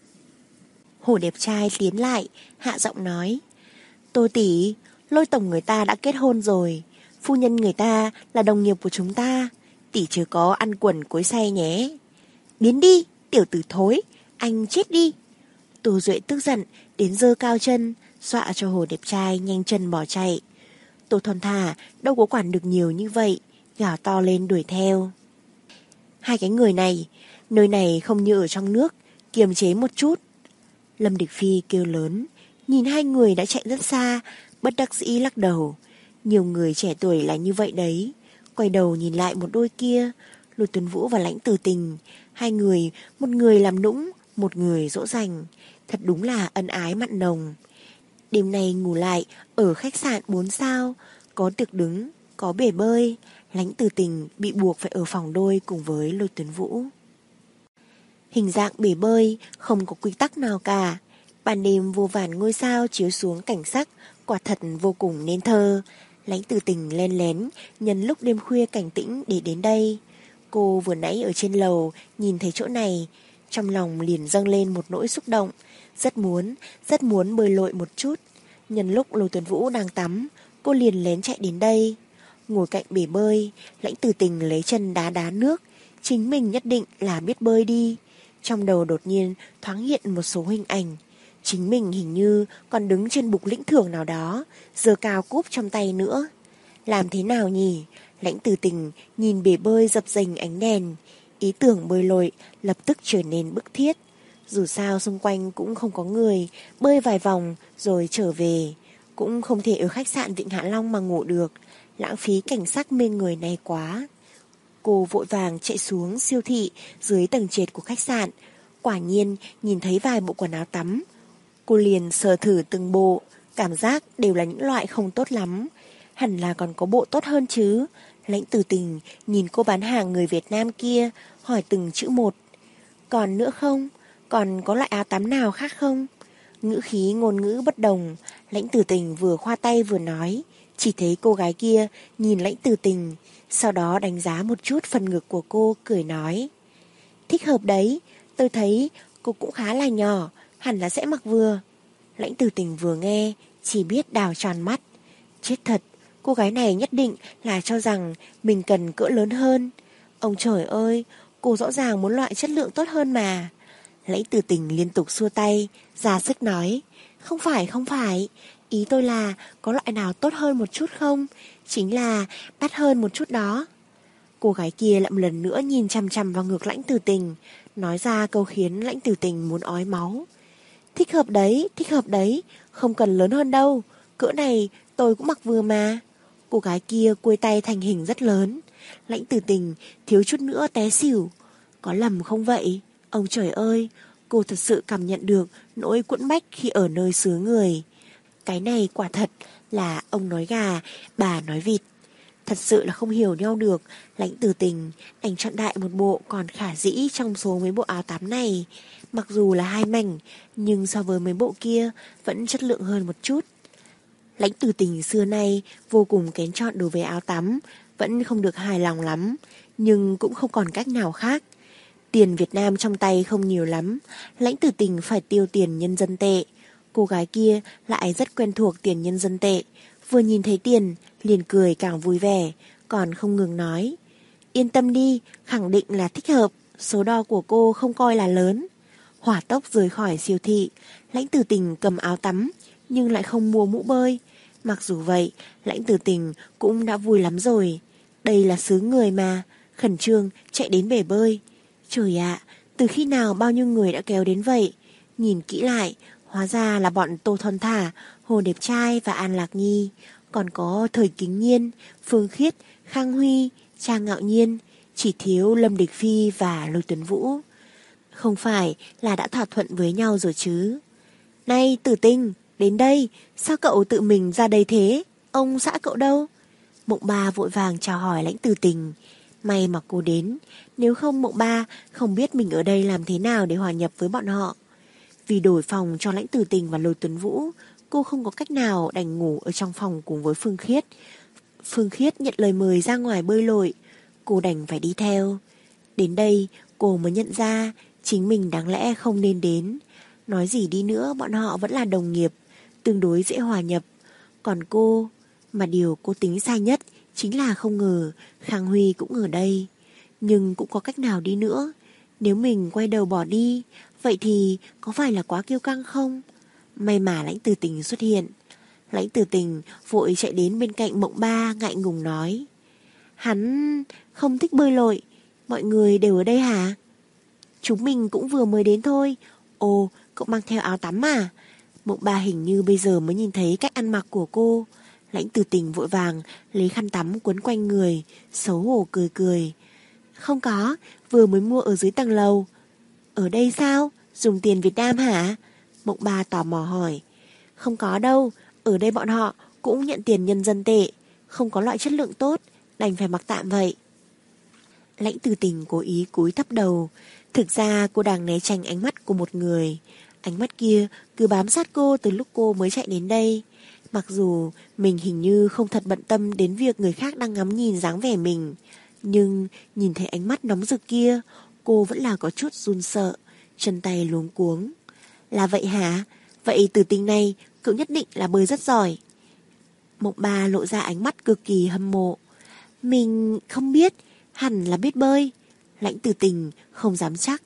Hồ đẹp trai tiến lại, hạ giọng nói. Tô tỷ, Lôi tổng người ta đã kết hôn rồi. Phu nhân người ta là đồng nghiệp của chúng ta. Tỷ chưa có ăn quần cối say nhé. Biến đi, tiểu tử thối, anh chết đi. Tô Duệ tức giận đến giơ cao chân, dọa cho Hồ đẹp trai nhanh chân bỏ chạy. Tô Thon Thả đâu có quản được nhiều như vậy, gào to lên đuổi theo. Hai cái người này, nơi này không như ở trong nước, kiềm chế một chút. Lâm Địch Phi kêu lớn, nhìn hai người đã chạy rất xa, bất đắc dĩ lắc đầu. Nhiều người trẻ tuổi là như vậy đấy. Quay đầu nhìn lại một đôi kia, Lôi Tuấn Vũ và Lãnh Tử Tình, hai người, một người làm nũng, một người dỗ dành, thật đúng là ân ái mặn nồng. Đêm nay ngủ lại ở khách sạn bốn sao, có tiệc đứng, có bể bơi. Lãnh Tử Tình bị buộc phải ở phòng đôi cùng với Lôi Tuấn Vũ. Hình dạng bể bơi không có quy tắc nào cả. Ban đêm vô vàn ngôi sao chiếu xuống cảnh sắc, quả thật vô cùng nên thơ. Lãnh Tử Tình len lén nhân lúc đêm khuya cảnh tĩnh để đến đây. Cô vừa nãy ở trên lầu nhìn thấy chỗ này, trong lòng liền dâng lên một nỗi xúc động, rất muốn, rất muốn bơi lội một chút. Nhân lúc Lôi Tuấn Vũ đang tắm, cô liền lén chạy đến đây. Ngồi cạnh bể bơi, Lãnh Tử Tình lấy chân đá đá nước, chính mình nhất định là biết bơi đi. Trong đầu đột nhiên thoáng hiện một số hình ảnh. Chính mình hình như còn đứng trên bục lĩnh thưởng nào đó, giơ cao cúp trong tay nữa. Làm thế nào nhỉ? Lãnh Tử Tình nhìn bể bơi dập dềnh ánh đèn, ý tưởng bơi lội lập tức trở nên bức thiết. Dù sao xung quanh cũng không có người, bơi vài vòng rồi trở về. Cũng không thể ở khách sạn Vịnh Hạ Long mà ngủ được, lãng phí cảnh sắc mê người này quá. Cô vội vàng chạy xuống siêu thị dưới tầng trệt của khách sạn, quả nhiên nhìn thấy vài bộ quần áo tắm. Cô liền sờ thử từng bộ, cảm giác đều là những loại không tốt lắm. Hẳn là còn có bộ tốt hơn chứ. Lãnh Tử Tình nhìn cô bán hàng người Việt Nam kia, hỏi từng chữ một. Còn nữa không? Còn có loại áo tắm nào khác không? Ngữ khí ngôn ngữ bất đồng, Lãnh Tử Tình vừa khoa tay vừa nói. Chỉ thấy cô gái kia nhìn Lãnh Tử Tình, sau đó đánh giá một chút phần ngực của cô, cười nói: thích hợp đấy, tôi thấy cô cũng khá là nhỏ, hẳn là sẽ mặc vừa. Lãnh Tử Tình vừa nghe, chỉ biết đào tròn mắt. Chết thật, cô gái này nhất định là cho rằng mình cần cỡ lớn hơn. Ông trời ơi, cô rõ ràng muốn loại chất lượng tốt hơn mà. Lãnh Tử Tình liên tục xua tay, ra sức nói: không phải, không phải, ý tôi là có loại nào tốt hơn một chút không? Chính là đắt hơn một chút đó. Cô gái kia lại một lần nữa nhìn chằm chằm vào ngực Lãnh Tử Tình, nói ra câu khiến Lãnh Tử Tình muốn ói máu. Thích hợp đấy, thích hợp đấy, không cần lớn hơn đâu, cỡ này tôi cũng mặc vừa mà. Cô gái kia quây tay thành hình rất lớn. Lãnh Tử Tình thiếu chút nữa té xỉu. Có lầm không vậy? Ông trời ơi, cô thật sự cảm nhận được nỗi quẫn bách khi ở nơi xứ người. Cái này quả thật là ông nói gà, bà nói vịt. Thật sự là không hiểu nhau được. Lãnh Tử Tình đành chọn đại một bộ còn khả dĩ trong số mấy bộ áo tắm này. Mặc dù là hai mảnh, nhưng so với mấy bộ kia vẫn chất lượng hơn một chút. Lãnh Tử Tình xưa nay vô cùng kén chọn đối với áo tắm, vẫn không được hài lòng lắm, nhưng cũng không còn cách nào khác. Tiền Việt Nam trong tay không nhiều lắm, Lãnh Tử Tình phải tiêu tiền nhân dân tệ. Cô gái kia lại rất quen thuộc tiền nhân dân tệ, vừa nhìn thấy tiền liền cười càng vui vẻ, còn không ngừng nói: yên tâm đi, khẳng định là thích hợp, số đo của cô không coi là lớn. Hỏa tốc rời khỏi siêu thị, Lãnh Tử Tình cầm áo tắm nhưng lại không mua mũ bơi. Mặc dù vậy, Lãnh Tử Tình cũng đã vui lắm rồi. Đây là xứ người mà, khẩn trương chạy đến bể bơi. Trời ạ, từ khi nào bao nhiêu người đã kéo đến vậy? Nhìn kỹ lại, hóa ra là bọn Tô Thon Thả, Hồ Đẹp Trai và An Lạc Nhi. Còn có Thời Kính Nhiên, Phương Khiết, Khang Huy, Trang Ngạo Nhiên, chỉ thiếu Lâm Địch Phi và Lôi Tuấn Vũ. Không phải là đã thỏa thuận với nhau rồi chứ? Này Tử Tình, đến đây, sao cậu tự mình ra đây thế? Ông xã cậu đâu? Mộng Ba vội vàng chào hỏi Lãnh Tử Tình. May mà cô đến, nếu không Mộng Ba không biết mình ở đây làm thế nào để hòa nhập với bọn họ. Vì đổi phòng cho Lãnh Tử Tình và Lôi Tuấn Vũ, cô không có cách nào đành ngủ ở trong phòng cùng với Phương Khiết. Phương Khiết nhận lời mời ra ngoài bơi lội, cô đành phải đi theo. Đến đây cô mới nhận ra chính mình đáng lẽ không nên đến. Nói gì đi nữa bọn họ vẫn là đồng nghiệp, tương đối dễ hòa nhập. Còn cô, mà điều cô tính sai nhất chính là không ngờ Khang Huy cũng ở đây. Nhưng cũng có cách nào đi nữa, nếu mình quay đầu bỏ đi, vậy thì có phải là quá kiêu căng không? May mà Lãnh Tử Tình xuất hiện. Lãnh Tử Tình vội chạy đến bên cạnh Mộng Ba, ngại ngùng nói: hắn không thích bơi lội. Mọi người đều ở đây hả? Chúng mình cũng vừa mới đến thôi. Ồ, cậu mang theo áo tắm à? Mộng Ba hình như bây giờ mới nhìn thấy cách ăn mặc của cô. Lãnh Tử Tình vội vàng lấy khăn tắm quấn quanh người, xấu hổ cười cười. Không có, vừa mới mua ở dưới tầng lầu. Ở đây sao? Dùng tiền Việt Nam hả? Mộng Ba tò mò hỏi. Không có đâu, ở đây bọn họ cũng nhận tiền nhân dân tệ, không có loại chất lượng tốt, đành phải mặc tạm vậy. Lãnh Tử Tình cố ý cúi thấp đầu. Thực ra cô đang né tránh ánh mắt của một người. Ánh mắt kia cứ bám sát cô từ lúc cô mới chạy đến đây. Mặc dù mình hình như không thật bận tâm đến việc người khác đang ngắm nhìn dáng vẻ mình, nhưng nhìn thấy ánh mắt nóng rực kia, cô vẫn là có chút run sợ, chân tay luống cuống. Là vậy hả? Vậy Tử Tình này cậu nhất định là bơi rất giỏi. Mộng Ba lộ ra ánh mắt cực kỳ hâm mộ. Mình không biết, hẳn là biết bơi. Lãnh Tử Tình không dám chắc.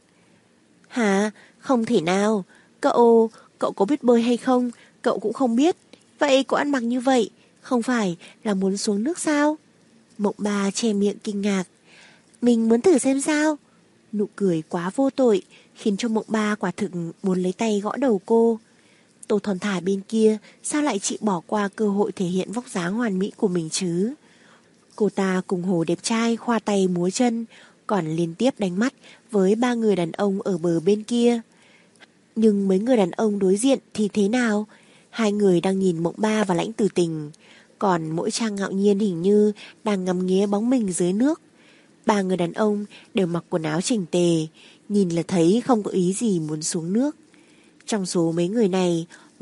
Hả? Không thể nào. Cậu, cậu có biết bơi hay không? Cậu cũng không biết. Vậy cậu ăn mặc như vậy, không phải là muốn xuống nước sao? Mộng Ba che miệng kinh ngạc. Mình muốn thử xem sao. Nụ cười quá vô tội khiến cho Mộng Ba quả thực muốn lấy tay gõ đầu cô. Tô Thon Thả bên kia sao lại chịu bỏ qua cơ hội thể hiện vóc dáng hoàn mỹ của mình chứ? Cô ta cùng Hồ Đẹp Trai khoa tay múa chân, còn liên tiếp đánh mắt với ba người đàn ông ở bờ bên kia. Nhưng mấy người đàn ông đối diện thì thế nào? Hai người đang nhìn Mộng Ba và Lãnh Tử Tình, còn mỗi Trang Ngạo Nhiên hình như đang ngắm nghía bóng mình dưới nước. Ba người đàn ông đều mặc quần áo chỉnh tề, nhìn là thấy không có ý gì muốn xuống nước. Trong số mấy người này,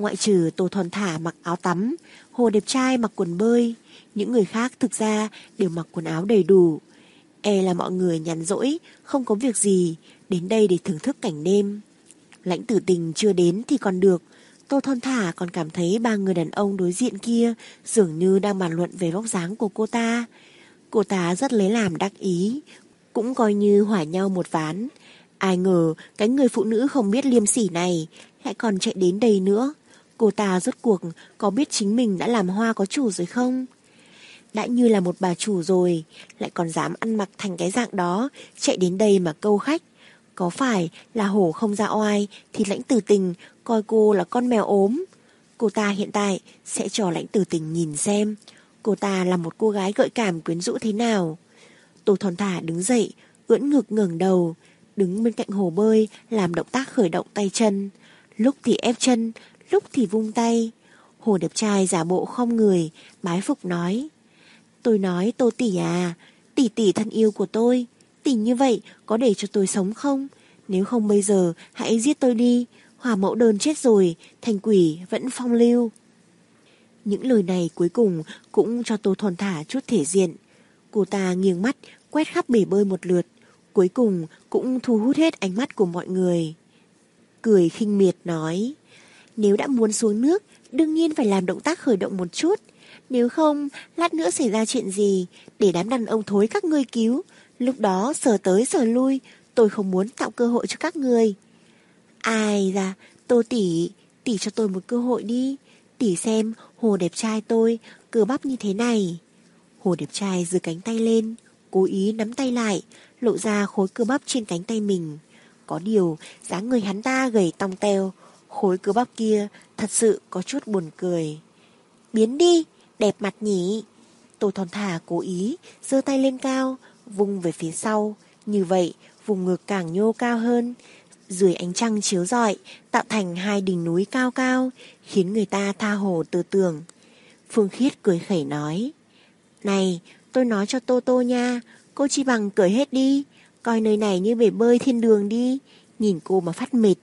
Ngoại trừ Tô Thon Thả mặc áo tắm, Hồ Đẹp Trai mặc quần bơi, những người khác thực ra đều mặc quần áo đầy đủ. E là mọi người nhàn rỗi, không có việc gì, đến đây để thưởng thức cảnh đêm. Lãnh Tử Tình chưa đến thì còn được, Tô Thon Thả còn cảm thấy ba người đàn ông đối diện kia dường như đang bàn luận về vóc dáng của cô ta. Cô ta rất lấy làm đắc ý, cũng coi như hỏa nhau một ván. Ai ngờ cái người phụ nữ không biết liêm sỉ này lại còn chạy đến đây nữa. Cô ta rốt cuộc có biết chính mình đã làm hoa có chủ rồi không? Đã như là một bà chủ rồi, lại còn dám ăn mặc thành cái dạng đó, chạy đến đây mà câu khách. Có phải là hổ không ra oai thì Lãnh Tử Tình coi cô là con mèo ốm? Cô ta hiện tại sẽ cho Lãnh Tử Tình nhìn xem cô ta là một cô gái gợi cảm quyến rũ thế nào. Tô Thon Thả đứng dậy, ưỡn ngực ngẩng đầu, đứng bên cạnh hồ bơi làm động tác khởi động tay chân. Lúc thì ép chân, lúc thì vung tay. Hồ Đẹp Trai giả bộ khom người, bái phục nói: Tôi nói Tô tỷ à, tỷ tỷ thân yêu của tôi, tỷ như vậy có để cho tôi sống không? Nếu không bây giờ hãy giết tôi đi, hỏa mẫu đơn chết rồi, thành quỷ vẫn phong lưu. Những lời này cuối cùng cũng cho Tô Thon Thả chút thể diện. Cô ta nghiêng mắt quét khắp bể bơi một lượt, cuối cùng cũng thu hút hết ánh mắt của mọi người. Cười khinh miệt nói: Nếu đã muốn xuống nước, đương nhiên phải làm động tác khởi động một chút. Nếu không, lát nữa xảy ra chuyện gì, để đám đàn ông thối các ngươi cứu. Lúc đó sờ tới sờ lui, tôi không muốn tạo cơ hội cho các ngươi. Ai da, Tô tỷ, tỷ cho tôi một cơ hội đi. Tỷ xem Hồ Đẹp Trai tôi cơ bắp như thế này. Hồ Đẹp Trai giơ cánh tay lên, cố ý nắm tay lại, lộ ra khối cơ bắp trên cánh tay mình. Có điều, dáng người hắn ta gầy tong teo, khối cơ bắp kia thật sự có chút buồn cười. Biến đi, đẹp mặt nhỉ. Tô Thon Thả cố ý giơ tay lên cao, vung về phía sau, như vậy vùng ngực càng nhô cao hơn. Dưới ánh trăng chiếu rọi, tạo thành hai đỉnh núi cao cao, khiến người ta tha hồ tư tưởng. Phương Khiết cười khẩy nói: Này, tôi nói cho Tô Tô nha, cô chi bằng cởi hết đi, coi nơi này như bể bơi thiên đường đi, nhìn cô mà phát mệt.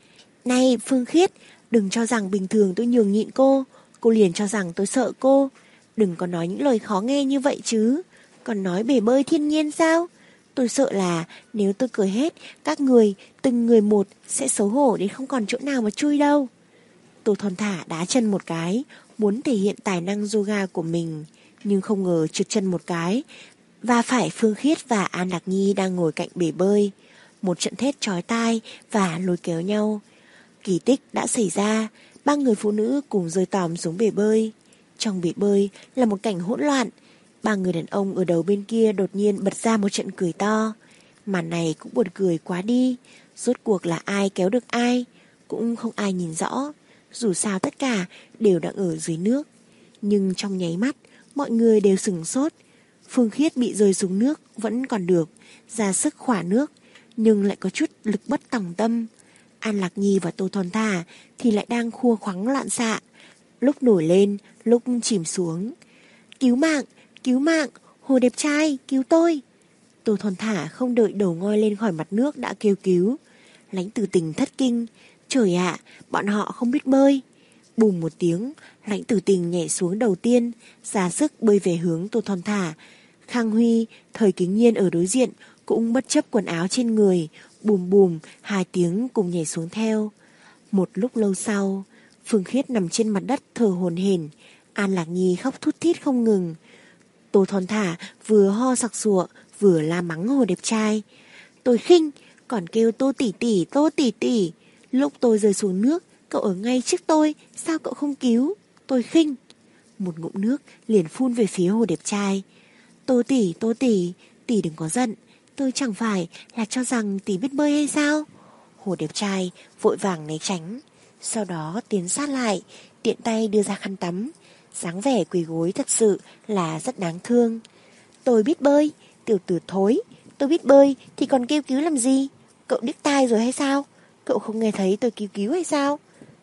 Này Phương Khiết, đừng cho rằng bình thường tôi nhường nhịn cô, cô liền cho rằng tôi sợ cô. Đừng có nói những lời khó nghe như vậy chứ. Còn nói bể bơi thiên nhiên sao? Tôi sợ là nếu tôi cởi hết, các người, từng người một sẽ xấu hổ đến không còn chỗ nào mà chui đâu. Tô Thon Thả đá chân một cái, muốn thể hiện tài năng yoga của mình, nhưng không ngờ trượt chân một cái, và phải Phương Khiết và An Lạc Nhi đang ngồi cạnh bể bơi. Một trận thét chói tai và lôi kéo nhau. Kỳ tích đã xảy ra, ba người phụ nữ cùng rơi tòm xuống bể bơi. Trong bể bơi là một cảnh hỗn loạn. Ba người đàn ông ở đầu bên kia đột nhiên bật ra một trận cười to. Màn này cũng buồn cười quá đi. Rốt cuộc là ai kéo được ai, cũng không ai nhìn rõ. Dù sao tất cả đều đang ở dưới nước. Nhưng trong nháy mắt, mọi người đều sửng sốt. Phương Khiết bị rơi xuống nước vẫn còn được, ra sức khỏa nước, nhưng lại có chút lực bất tòng tâm. An Lạc Nhi và Tô Thon Thả thì lại đang khua khoắng loạn xạ, lúc nổi lên, lúc chìm xuống. Cứu mạng, cứu mạng, Hồ Đẹp Trai, cứu tôi. Tô Thon Thả không đợi đầu ngoi lên khỏi mặt nước đã kêu cứu. Lãnh Tử Tình thất kinh, trời ạ, bọn họ không biết bơi. Bùm một tiếng, Lãnh Tử Tình nhảy xuống đầu tiên, ra sức bơi về hướng Tô Thon Thả. Khang Huy, Thời Kính Nhiên ở đối diện cũng bất chấp quần áo trên người, bùm bùm hai tiếng cùng nhảy xuống theo. Một lúc lâu sau, Phương Khiết nằm trên mặt đất thở hổn hển, An Lạc Nhi khóc thút thít không ngừng. Tô Thon Thả vừa ho sặc sụa vừa la mắng Hồ Đẹp Trai. Tôi khinh, còn kêu Tô tỷ tỷ, Tô tỷ tỷ. Lúc tôi rơi xuống nước, cậu ở ngay trước tôi, sao cậu không cứu? Tôi khinh. Một ngụm nước liền phun về phía Hồ Đẹp Trai. Tô tỷ, Tô tỷ, tỷ đừng có giận, tôi chẳng phải là cho rằng tỷ biết bơi hay sao? Hồ Đẹp Trai vội vàng né tránh, sau đó tiến sát lại, tiện tay đưa ra khăn tắm. Dáng vẻ quỳ gối thật sự là rất đáng thương. Tôi biết bơi, tiểu tử thối, tôi biết bơi thì còn kêu cứu làm gì? Cậu điếc tai rồi hay sao? Cậu không nghe thấy tôi cứu cứu hay sao?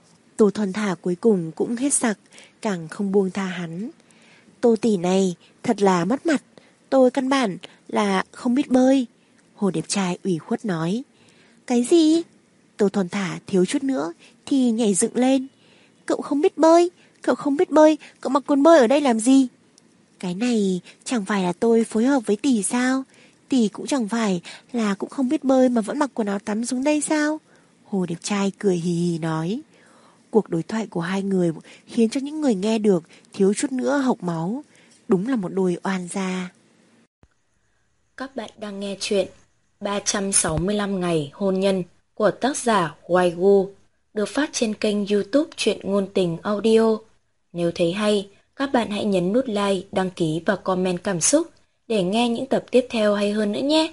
Tô Thon Thả cuối cùng cũng hết sặc, càng không buông tha hắn. Tô tỷ này thật là mất mặt, tôi căn bản là không biết bơi. Hồ Đẹp Trai ủy khuất nói. Cái gì? Tô Thon Thả thiếu chút nữa thì nhảy dựng lên. cậu không biết bơi, cậu không biết bơi, cậu mặc quần bơi ở đây làm gì? Cái này chẳng phải là tôi phối hợp với Tỷ sao? Tỷ cũng chẳng phải là cũng không biết bơi mà vẫn mặc quần áo tắm xuống đây sao? Hồ đẹp trai cười hì hì nói. Cuộc đối thoại của hai người khiến cho những người nghe được thiếu chút nữa hộc máu. Đúng là một đôi oan gia. Các bạn đang nghe chuyện ba trăm sáu mươi lăm ngày hôn nhân của tác giả Waigu, được phát trên kênh YouTube Truyện Ngôn Tình Audio. Nếu thấy hay, các bạn hãy nhấn nút like, đăng ký và comment cảm xúc để nghe những tập tiếp theo hay hơn nữa nhé.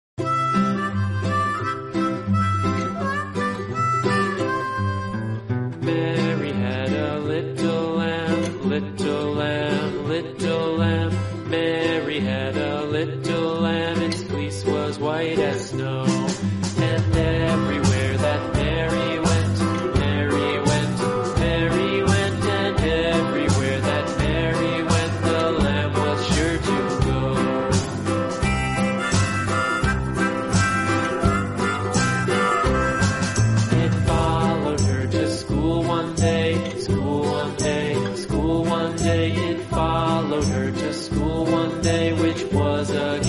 Mary had a little lamb, little lamb, little lamb. Mary had a little lamb, its fleece was white as snow. And everywhere that Mary went, Mary went, Mary went, and everywhere that Mary went, the lamb was sure to go. It followed her to school one day, school one day, school one day. It followed her to school one day, which was a